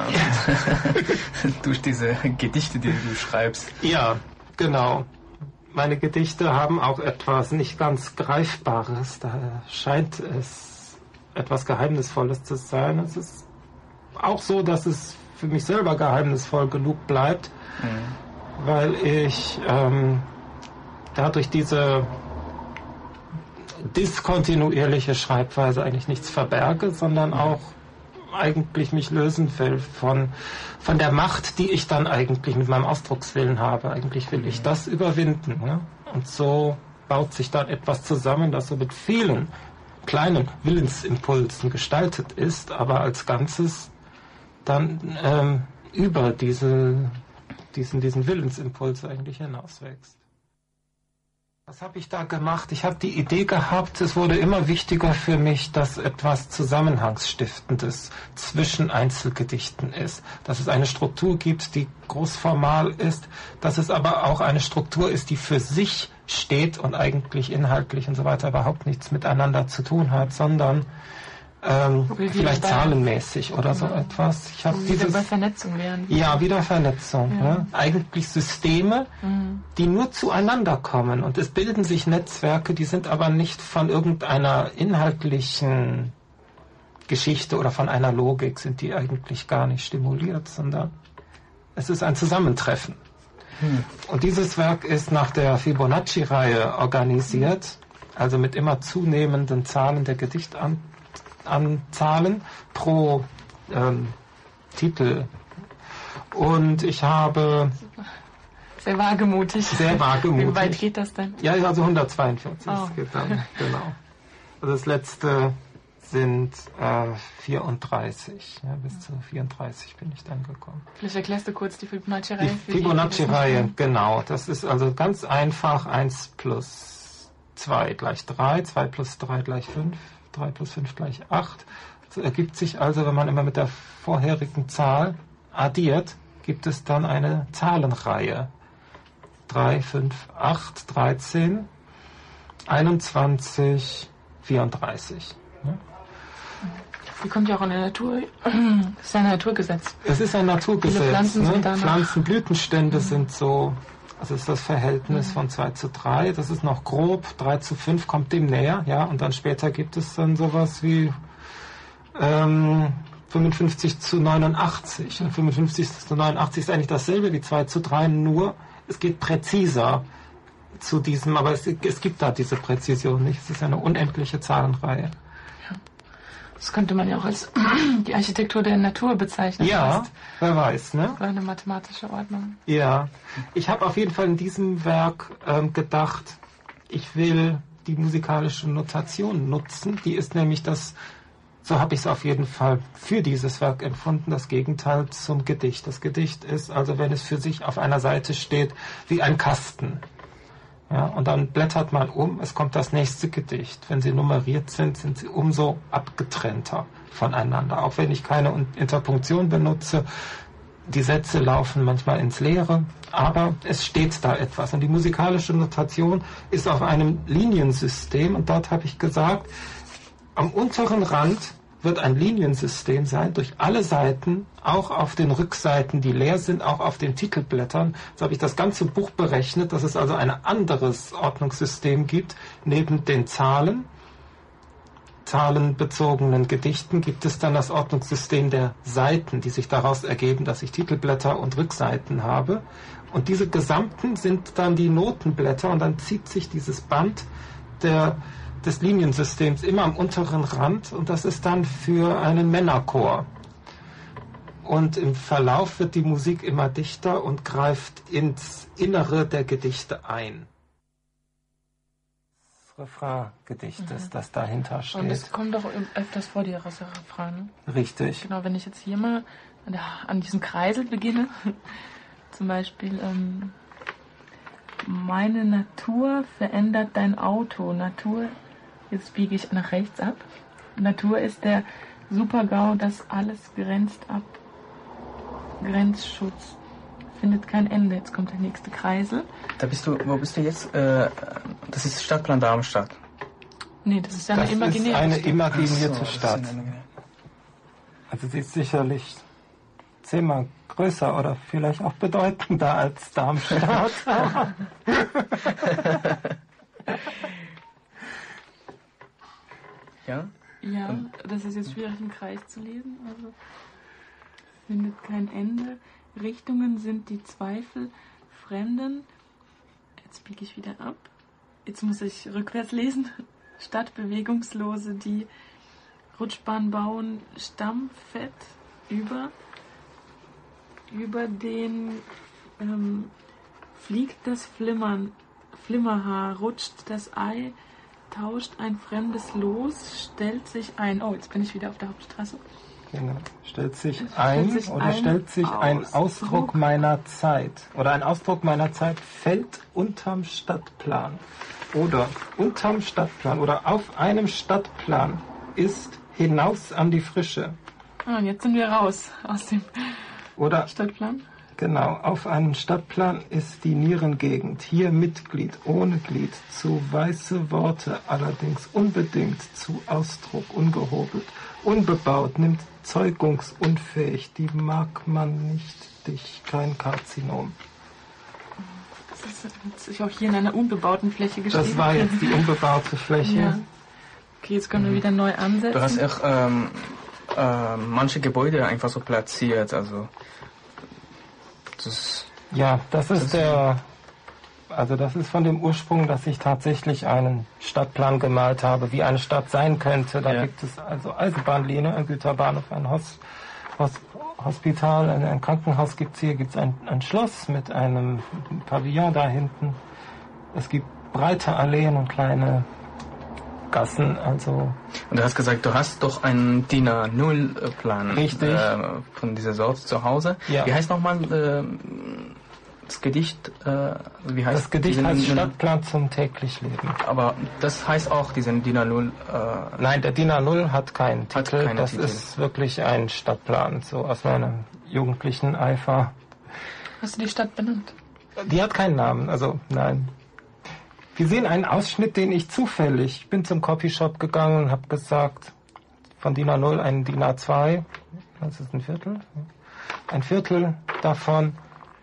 äh, durch diese Gedichte, die du schreibst. Ja, genau. Meine Gedichte haben auch etwas nicht ganz Greifbares. Da scheint es etwas Geheimnisvolles zu sein. Es ist auch so, dass es für mich selber geheimnisvoll genug bleibt, mhm. weil ich ähm, dadurch diese diskontinuierliche Schreibweise eigentlich nichts verberge, sondern auch eigentlich mich lösen will von, von der Macht, die ich dann eigentlich mit meinem Ausdruckswillen habe. Eigentlich will ich das überwinden. Ne? Und so baut sich dann etwas zusammen, das so mit vielen kleinen Willensimpulsen gestaltet ist, aber als Ganzes dann ähm, über diese, diesen, diesen Willensimpuls eigentlich hinauswächst. Was habe ich da gemacht? Ich habe die Idee gehabt, es wurde immer wichtiger für mich, dass etwas Zusammenhangsstiftendes zwischen Einzelgedichten ist. Dass es eine Struktur gibt, die großformal ist, dass es aber auch eine Struktur ist, die für sich steht und eigentlich inhaltlich und so weiter überhaupt nichts miteinander zu tun hat, sondern ähm, vielleicht bei, zahlenmäßig oder genau. so etwas. Ich habe wieder bei Vernetzung wären. Ja, wieder Vernetzung. Ja. Ne? Eigentlich Systeme, mhm. die nur zueinander kommen und es bilden sich Netzwerke, die sind aber nicht von irgendeiner inhaltlichen Geschichte oder von einer Logik, sind die eigentlich gar nicht stimuliert, sondern es ist ein Zusammentreffen. Mhm. Und dieses Werk ist nach der Fibonacci-Reihe organisiert, also mit immer zunehmenden Zahlen der Gedichtanzahlen Zahlen pro ähm, Titel. Und ich habe Sehr wagemutig. Sehr wagemutig. Wie weit geht das denn? Ja, also hundertzweiundvierzig Oh. geht dann, genau. Also das letzte sind äh, vierunddreißig, ja, bis zu vierunddreißig bin ich dann gekommen. Vielleicht erklärst du kurz die Fibonacci-Reihe. Die Fibonacci-Reihe, genau. Das ist also ganz einfach eins plus zwei gleich drei, zwei plus drei gleich fünf, drei plus fünf gleich acht. So ergibt sich also, wenn man immer mit der vorherigen Zahl addiert, gibt es dann eine Zahlenreihe. drei, fünf, acht, dreizehn, einundzwanzig, vierunddreißig. Ja. Die kommt ja auch in der Natur. Das ist ja ein Naturgesetz. Es ist ein Naturgesetz. Viele Pflanzen ne? sind da noch- Pflanzenblütenstände sind so, also ist das Verhältnis von zwei zu drei, das ist noch grob, drei zu fünf kommt dem näher, ja, und dann später gibt es dann sowas wie ähm, fünfundfünfzig zu neunundachtzig. Und fünfundfünfzig zu neunundachtzig ist eigentlich dasselbe wie zwei zu drei, nur es geht präziser zu diesem, aber es, es gibt da diese Präzision nicht. Es ist eine unendliche Zahlenreihe. Das könnte man ja auch als die Architektur der Natur bezeichnen. Ja, fast. wer weiß, ne? Oder eine mathematische Ordnung. Ja, ich habe auf jeden Fall in diesem Werk ähm, gedacht, ich will die musikalische Notation nutzen. Die ist nämlich das, so habe ich es auf jeden Fall für dieses Werk empfunden, das Gegenteil zum Gedicht. Das Gedicht ist also, wenn es für sich auf einer Seite steht, wie ein Kasten. Ja, und dann blättert man um, es kommt das nächste Gedicht. Wenn sie nummeriert sind, sind sie umso abgetrennter voneinander. Auch wenn ich keine Interpunktion benutze, die Sätze laufen manchmal ins Leere, aber es steht da etwas. Und die musikalische Notation ist auf einem Liniensystem, und dort habe ich gesagt, am unteren Rand wird ein Liniensystem sein, durch alle Seiten, auch auf den Rückseiten, die leer sind, auch auf den Titelblättern. So habe ich das ganze Buch berechnet, dass es also ein anderes Ordnungssystem gibt. Neben den Zahlen, zahlenbezogenen Gedichten, gibt es dann das Ordnungssystem der Seiten, die sich daraus ergeben, dass ich Titelblätter und Rückseiten habe. Und diese gesamten sind dann die Notenblätter, und dann zieht sich dieses Band der des Liniensystems immer am unteren Rand, und das ist dann für einen Männerchor. Und im Verlauf wird die Musik immer dichter und greift ins Innere der Gedichte ein. Das Refrain-Gedichtes, Mhm. das dahinter steht. Und es kommt doch öfters vor, die Refrain, ne? Richtig. Genau, wenn ich jetzt hier mal an, der, an diesem Kreisel beginne, zum Beispiel, ähm, meine Natur verändert dein Auto. Natur, jetzt biege ich nach rechts ab. Natur ist der Super-GAU, das alles grenzt ab. Grenzschutz findet kein Ende. Jetzt kommt der nächste Kreisel. Da bist du, wo bist du jetzt? Äh, das ist Stadtplan Darmstadt. Nee, das ist ja eine Das imaginäre ist eine Stadt. imaginierte Ach so, das ist Stadt. eine- Also sie ist sicherlich zehnmal größer oder vielleicht auch bedeutender als Darmstadt. Ja? Ja, das ist jetzt schwierig im Kreis zu lesen. Also findet kein Ende. Richtungen sind die Zweifel, Fremden. Jetzt biege ich wieder ab. Jetzt muss ich rückwärts lesen. Stadtbewegungslose, die Rutschbahn bauen, Stammfett über. Über den ähm, fliegt das Flimmern, Flimmerhaar, rutscht das Ei, tauscht ein fremdes Los, stellt sich ein. Oh, jetzt bin ich wieder auf der Hauptstraße. Genau. Stellt sich ein sich oder ein stellt sich ein Ausdruck. Ausdruck meiner Zeit. Oder ein Ausdruck meiner Zeit fällt unterm Stadtplan. Oder unterm Stadtplan oder auf einem Stadtplan ist hinaus an die Frische. Ah, und jetzt sind wir raus aus dem Oder Stadtplan. genau, auf einem Stadtplan ist die Nierengegend. Hier Mitglied, ohne Glied, zu weiße Worte, allerdings unbedingt, zu Ausdruck, ungehobelt, unbebaut, nimmt zeugungsunfähig, die mag man nicht, dich, kein Karzinom. Das ist jetzt ich auch hier in einer unbebauten Fläche geschrieben. Das war jetzt die unbebaute Fläche. Ja. Okay, jetzt können wir wieder neu ansetzen. Du hast auch ähm, äh, manche Gebäude einfach so platziert, also das, Ja, das ist das der, also das ist von dem Ursprung, dass ich tatsächlich einen Stadtplan gemalt habe, wie eine Stadt sein könnte. Da Ja. gibt es also Eisenbahnlinie, ein Güterbahnhof, ein Hos, Hos, Hospital, ein, ein Krankenhaus gibt es hier, gibt es ein, ein Schloss mit einem Pavillon da hinten. Es gibt breite Alleen und kleine Gassen, also... Und du hast gesagt, du hast doch einen D I N A null Plan. Richtig. Äh, von dieser Sorte zu Hause. Ja. Wie heißt nochmal äh, das Gedicht? Äh, wie heißt das Gedicht diesen, heißt Stadtplan zum täglich Leben. Aber das heißt auch diesen D I N A null... Äh, Nein, der D I N A null hat keinen hat Titel. keine das Titel. ist wirklich ein Stadtplan, so aus meinem jugendlichen Eifer. Hast du die Stadt benannt? Die hat keinen Namen, also nein. Wir sehen einen Ausschnitt, den ich zufällig, ich bin zum Copyshop gegangen und habe gesagt, von D I N A null ein D I N A zwei, das ist ein Viertel, ein Viertel davon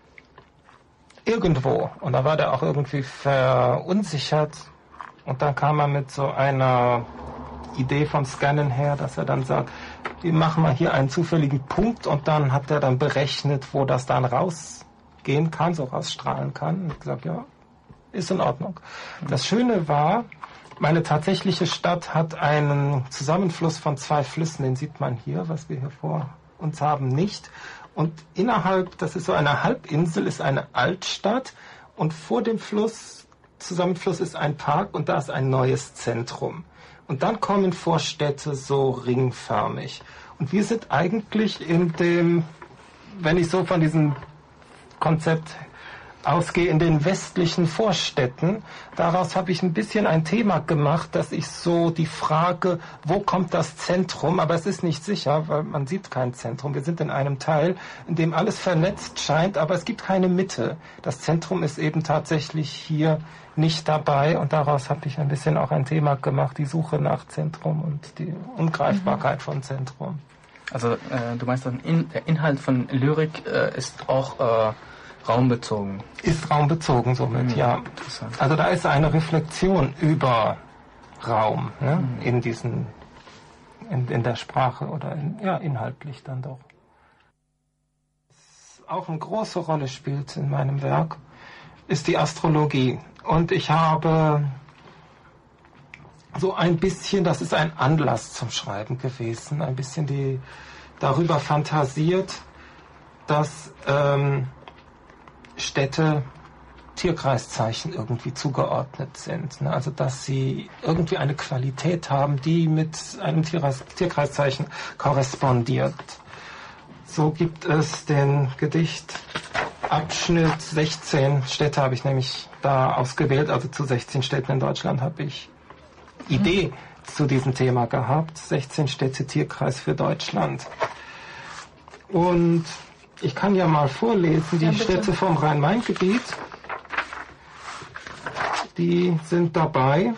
irgendwo. Und da war der auch irgendwie verunsichert und dann kam er mit so einer Idee vom Scannen her, dass er dann sagt, wir machen mal hier einen zufälligen Punkt und dann hat er dann berechnet, wo das dann rausgehen kann, so rausstrahlen kann. Und ich gesagt, ja, ist in Ordnung. Das Schöne war, meine tatsächliche Stadt hat einen Zusammenfluss von zwei Flüssen, den sieht man hier, was wir hier vor uns haben, nicht. Und innerhalb, das ist so eine Halbinsel, ist eine Altstadt und vor dem Fluss, Zusammenfluss ist ein Park und da ist ein neues Zentrum. Und dann kommen Vorstädte so ringförmig. Und wir sind eigentlich in dem, wenn ich so von diesem Konzept ausgehe, in den westlichen Vorstädten. Daraus habe ich ein bisschen ein Thema gemacht, dass ich so die Frage, wo kommt das Zentrum, aber es ist nicht sicher, weil man sieht kein Zentrum. Wir sind in einem Teil, in dem alles vernetzt scheint, aber es gibt keine Mitte. Das Zentrum ist eben tatsächlich hier nicht dabei und daraus habe ich ein bisschen auch ein Thema gemacht, die Suche nach Zentrum und die Ungreifbarkeit mhm. von Zentrum. Also äh, du meinst, der Inhalt von Lyrik äh, ist auch äh, raumbezogen. Ist raumbezogen somit, mhm, ja. Interessant. Also da ist eine Reflexion über Raum, ne? mhm. in diesen, in, in der Sprache oder in, ja, inhaltlich dann doch. Was auch eine große Rolle spielt in meinem Werk, ist die Astrologie. Und ich habe so ein bisschen, das ist ein Anlass zum Schreiben gewesen, ein bisschen die darüber fantasiert, dass ähm, Städte Tierkreiszeichen irgendwie zugeordnet sind. Ne? Also dass sie irgendwie eine Qualität haben, die mit einem Tierkreis, Tierkreiszeichen korrespondiert. So gibt es den Gedichtabschnitt sechzehn Städte, habe ich nämlich da ausgewählt. Also zu sechzehn Städten in Deutschland habe ich Idee mhm. zu diesem Thema gehabt. sechzehn Städte Tierkreis für Deutschland. Und ich kann ja mal vorlesen, die ja, Städte vom Rhein-Main-Gebiet, die sind dabei.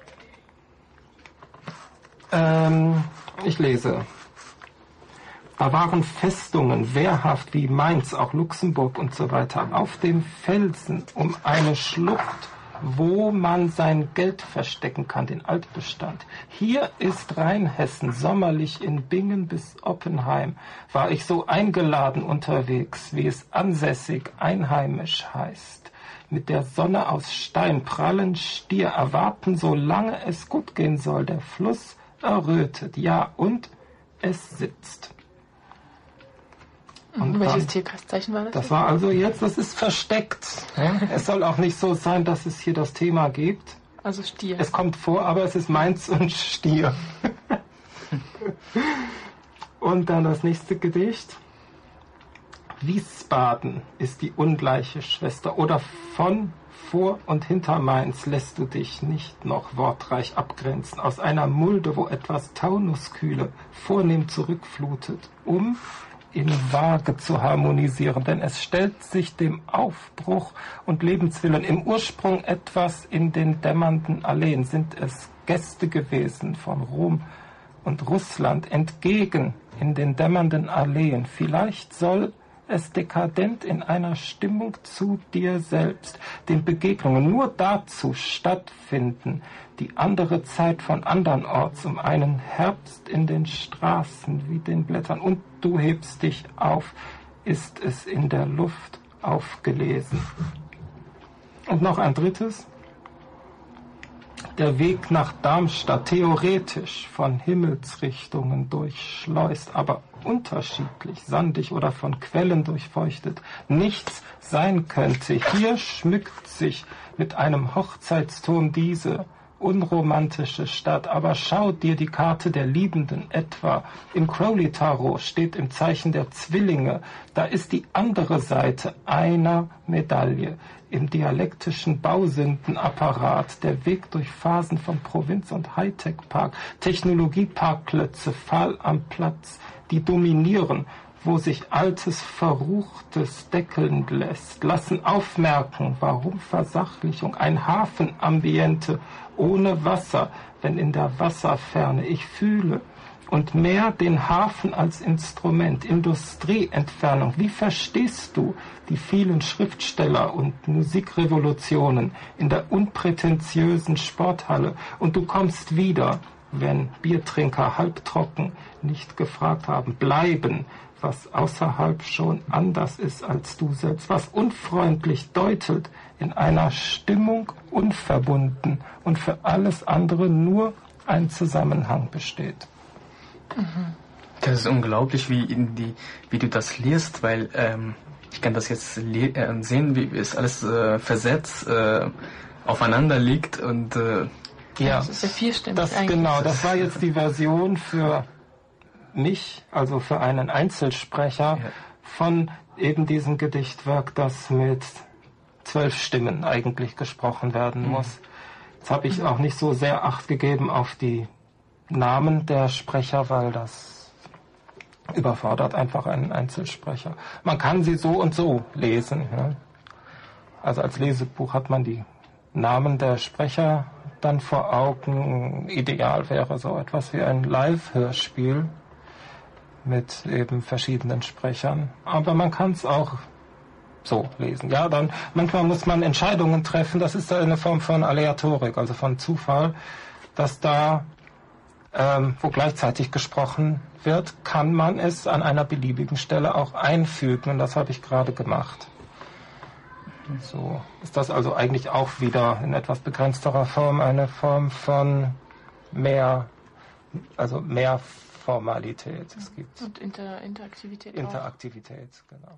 Ähm, ich lese. Da waren Festungen, wehrhaft wie Mainz, auch Luxemburg und so weiter, auf dem Felsen um eine Schlucht, wo man sein Geld verstecken kann, den Altbestand. Hier ist Rheinhessen, sommerlich in Bingen bis Oppenheim, war ich so eingeladen unterwegs, wie es ansässig einheimisch heißt. Mit der Sonne aus Stein prallen Stier erwarten, solange es gut gehen soll. Der Fluss errötet, ja, und es sitzt. Und welches Tierkreiszeichen war das? Das war also jetzt, das ist versteckt. Ja? Es soll auch nicht so sein, dass es hier das Thema gibt. Also Stier. Es kommt vor, aber es ist Mainz und Stier. Und dann das nächste Gedicht. Wiesbaden ist die ungleiche Schwester. Oder von, vor und hinter Mainz lässt du dich nicht noch wortreich abgrenzen. Aus einer Mulde, wo etwas Taunuskühle vornehm zurückflutet, um in Waage zu harmonisieren, denn es stellt sich dem Aufbruch und Lebenswillen im Ursprung etwas in den dämmernden Alleen. Sind es Gäste gewesen von Rom und Russland entgegen in den dämmernden Alleen? Vielleicht soll es dekadent in einer Stimmung zu dir selbst, den Begegnungen nur dazu stattfinden, die andere Zeit von andernorts, um einen Herbst in den Straßen wie den Blättern, und du hebst dich auf, ist es in der Luft aufgelesen. Und noch ein drittes. der Weg nach Darmstadt theoretisch von Himmelsrichtungen durchschleust, aber unterschiedlich, sandig oder von Quellen durchfeuchtet, nichts sein könnte. Hier schmückt sich mit einem Hochzeitsturm diese unromantische Stadt, aber schau dir die Karte der Liebenden etwa. Im Crowley-Tarot steht im Zeichen der Zwillinge, da ist die andere Seite einer Medaille. Im dialektischen Bausündenapparat, der Weg durch Phasen von Provinz- und Hightech-Park, Technologieparkplätze, fahl am Platz, die dominieren, wo sich Altes Verruchtes deckeln lässt, lassen aufmerken, warum Versachlichung, ein Hafenambiente ohne Wasser, wenn in der Wasserferne ich fühle, und mehr den Hafen als Instrument, Industrieentfernung. Wie verstehst du die vielen Schriftsteller und Musikrevolutionen in der unprätentiösen Sporthalle? Und du kommst wieder, wenn Biertrinker halbtrocken nicht gefragt haben, bleiben, was außerhalb schon anders ist als du selbst, was unfreundlich deutet, in einer Stimmung unverbunden und für alles andere nur ein Zusammenhang besteht. Das ist unglaublich, wie, in die, wie du das liest, weil ähm, ich kann das jetzt le- äh, sehen, wie es alles äh, versetzt äh, aufeinander liegt und äh, ja, das ist ja vierstimmig das, eigentlich. genau, das war jetzt die Version für mich, also für einen Einzelsprecher, ja, von eben diesem Gedichtwerk, das mit zwölf Stimmen eigentlich gesprochen werden mhm. muss. Jetzt habe ich mhm. auch nicht so sehr Acht gegeben auf die Namen der Sprecher, weil das überfordert einfach einen Einzelsprecher. Man kann sie so und so lesen. Ja. Also als Lesebuch hat man die Namen der Sprecher dann vor Augen. Ideal wäre so etwas wie ein Live-Hörspiel mit eben verschiedenen Sprechern. Aber man kann es auch so lesen. Ja, dann manchmal muss man Entscheidungen treffen. Das ist eine Form von Aleatorik, also von Zufall, dass da Ähm, wo gleichzeitig gesprochen wird, kann man es an einer beliebigen Stelle auch einfügen. Und das habe ich gerade gemacht. So ist das also eigentlich auch wieder in etwas begrenzterer Form eine Form von mehr, also mehr Formalität. Es gibt und Inter- Interaktivität. Interaktivität, auch. Genau.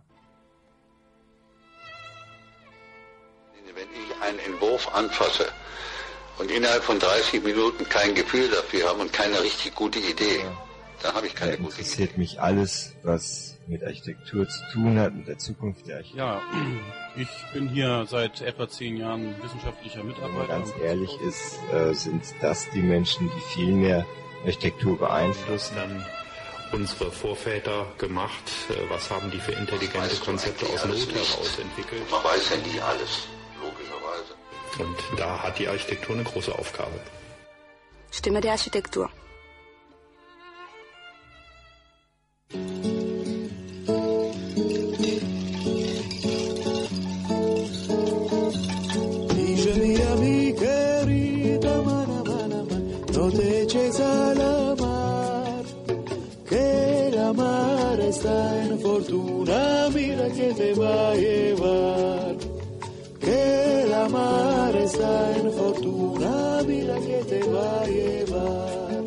Wenn ich einen Entwurf anfasse und innerhalb von dreißig Minuten kein Gefühl dafür haben und keine richtig gute Idee, ja, dann habe ich keine da gute Idee. Interessiert mich alles, was mit Architektur zu tun hat, mit der Zukunft der Architektur. Ja, ich bin hier seit etwa zehn Jahren wissenschaftlicher Mitarbeiter. Wenn man ganz ehrlich ist, äh, sind das die Menschen, die viel mehr Architektur beeinflussen. Dann unsere Vorväter gemacht, was haben die für intelligente Konzepte aus Not heraus entwickelt. Man weiß ja nie alles, logischerweise. Und da hat die Architektur eine große Aufgabe. Stimme der Architektur. Dice mia mi querida mana mana mana, no te eches a la mar, que la mar está en fortuna, mira que te va a llevar. Que la mar está en fortuna, mira que te va a llevar.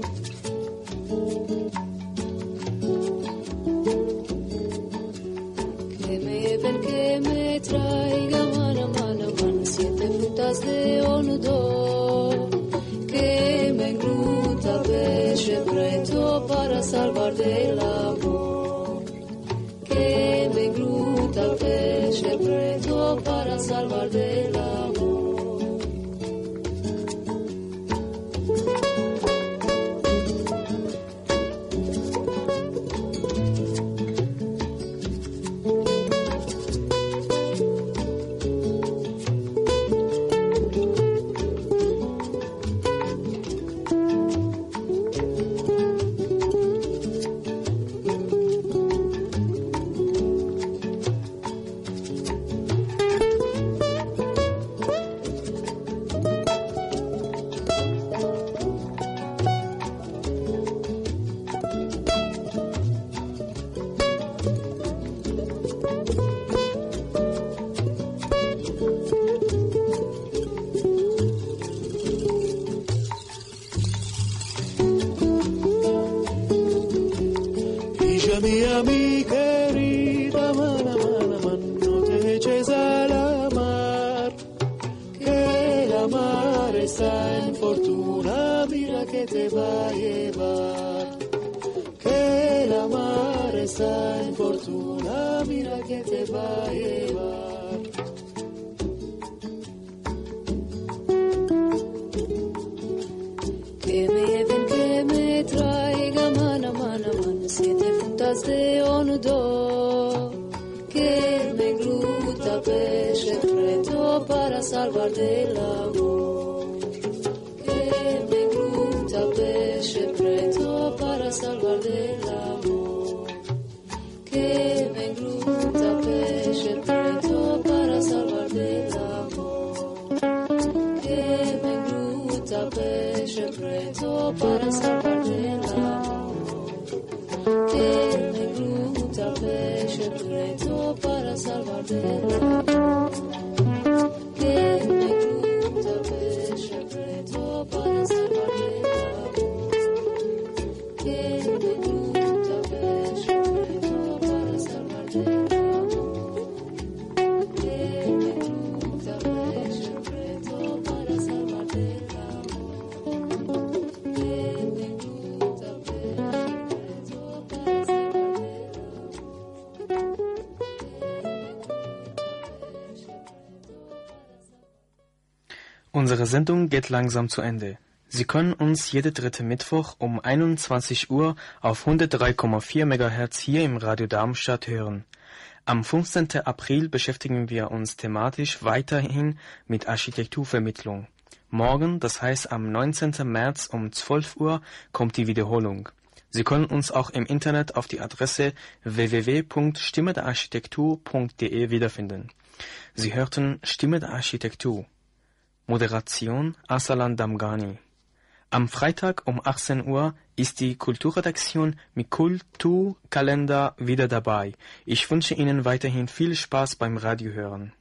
Que me lleven, que me traiga, mana, mana, mana, siete frutas de onudo. Que me engluta peche preto para salvar del amor. Que me engluta peche preto para salvar del amor. sta in fortuna, mira che te va a llevar. Che la mare sta in fortuna, mira che te va a llevar. Que me lleven, que me traiga, mana, mana, mana, siete puntas de onudo. Que me engluta peche preto para salvar del amor. Que me engluta peche preto para salvar del amor. Que me engluta peche preto para salvar del amor. Que me engluta peche preto para salvar del amor. Que me engluta peche preto para salvar del amor. Que me engluta peche preto para salvar del amor. Que me engluta peche preto para salvar del amor. Que me engluta peche preto para salvar del amor. Que me engluta peche preto para salvar del amor. Unsere Sendung geht langsam zu Ende. Sie können uns jede dritte Mittwoch um einundzwanzig Uhr auf hundertdrei Komma vier Megahertz hier im Radio Darmstadt hören. Am fünfzehnten April beschäftigen wir uns thematisch weiterhin mit Architekturvermittlung. Morgen, das heißt am neunzehnten März um zwölf Uhr, kommt die Wiederholung. Sie können uns auch im Internet auf die Adresse w w w punkt stimme der architektur punkt d e wiederfinden. Sie hörten Stimme der Architektur. Moderation Arsalan Damghani. Am Freitag um achtzehn Uhr ist die Kulturredaktion mit Kulturkalender wieder dabei. Ich wünsche Ihnen weiterhin viel Spaß beim Radiohören.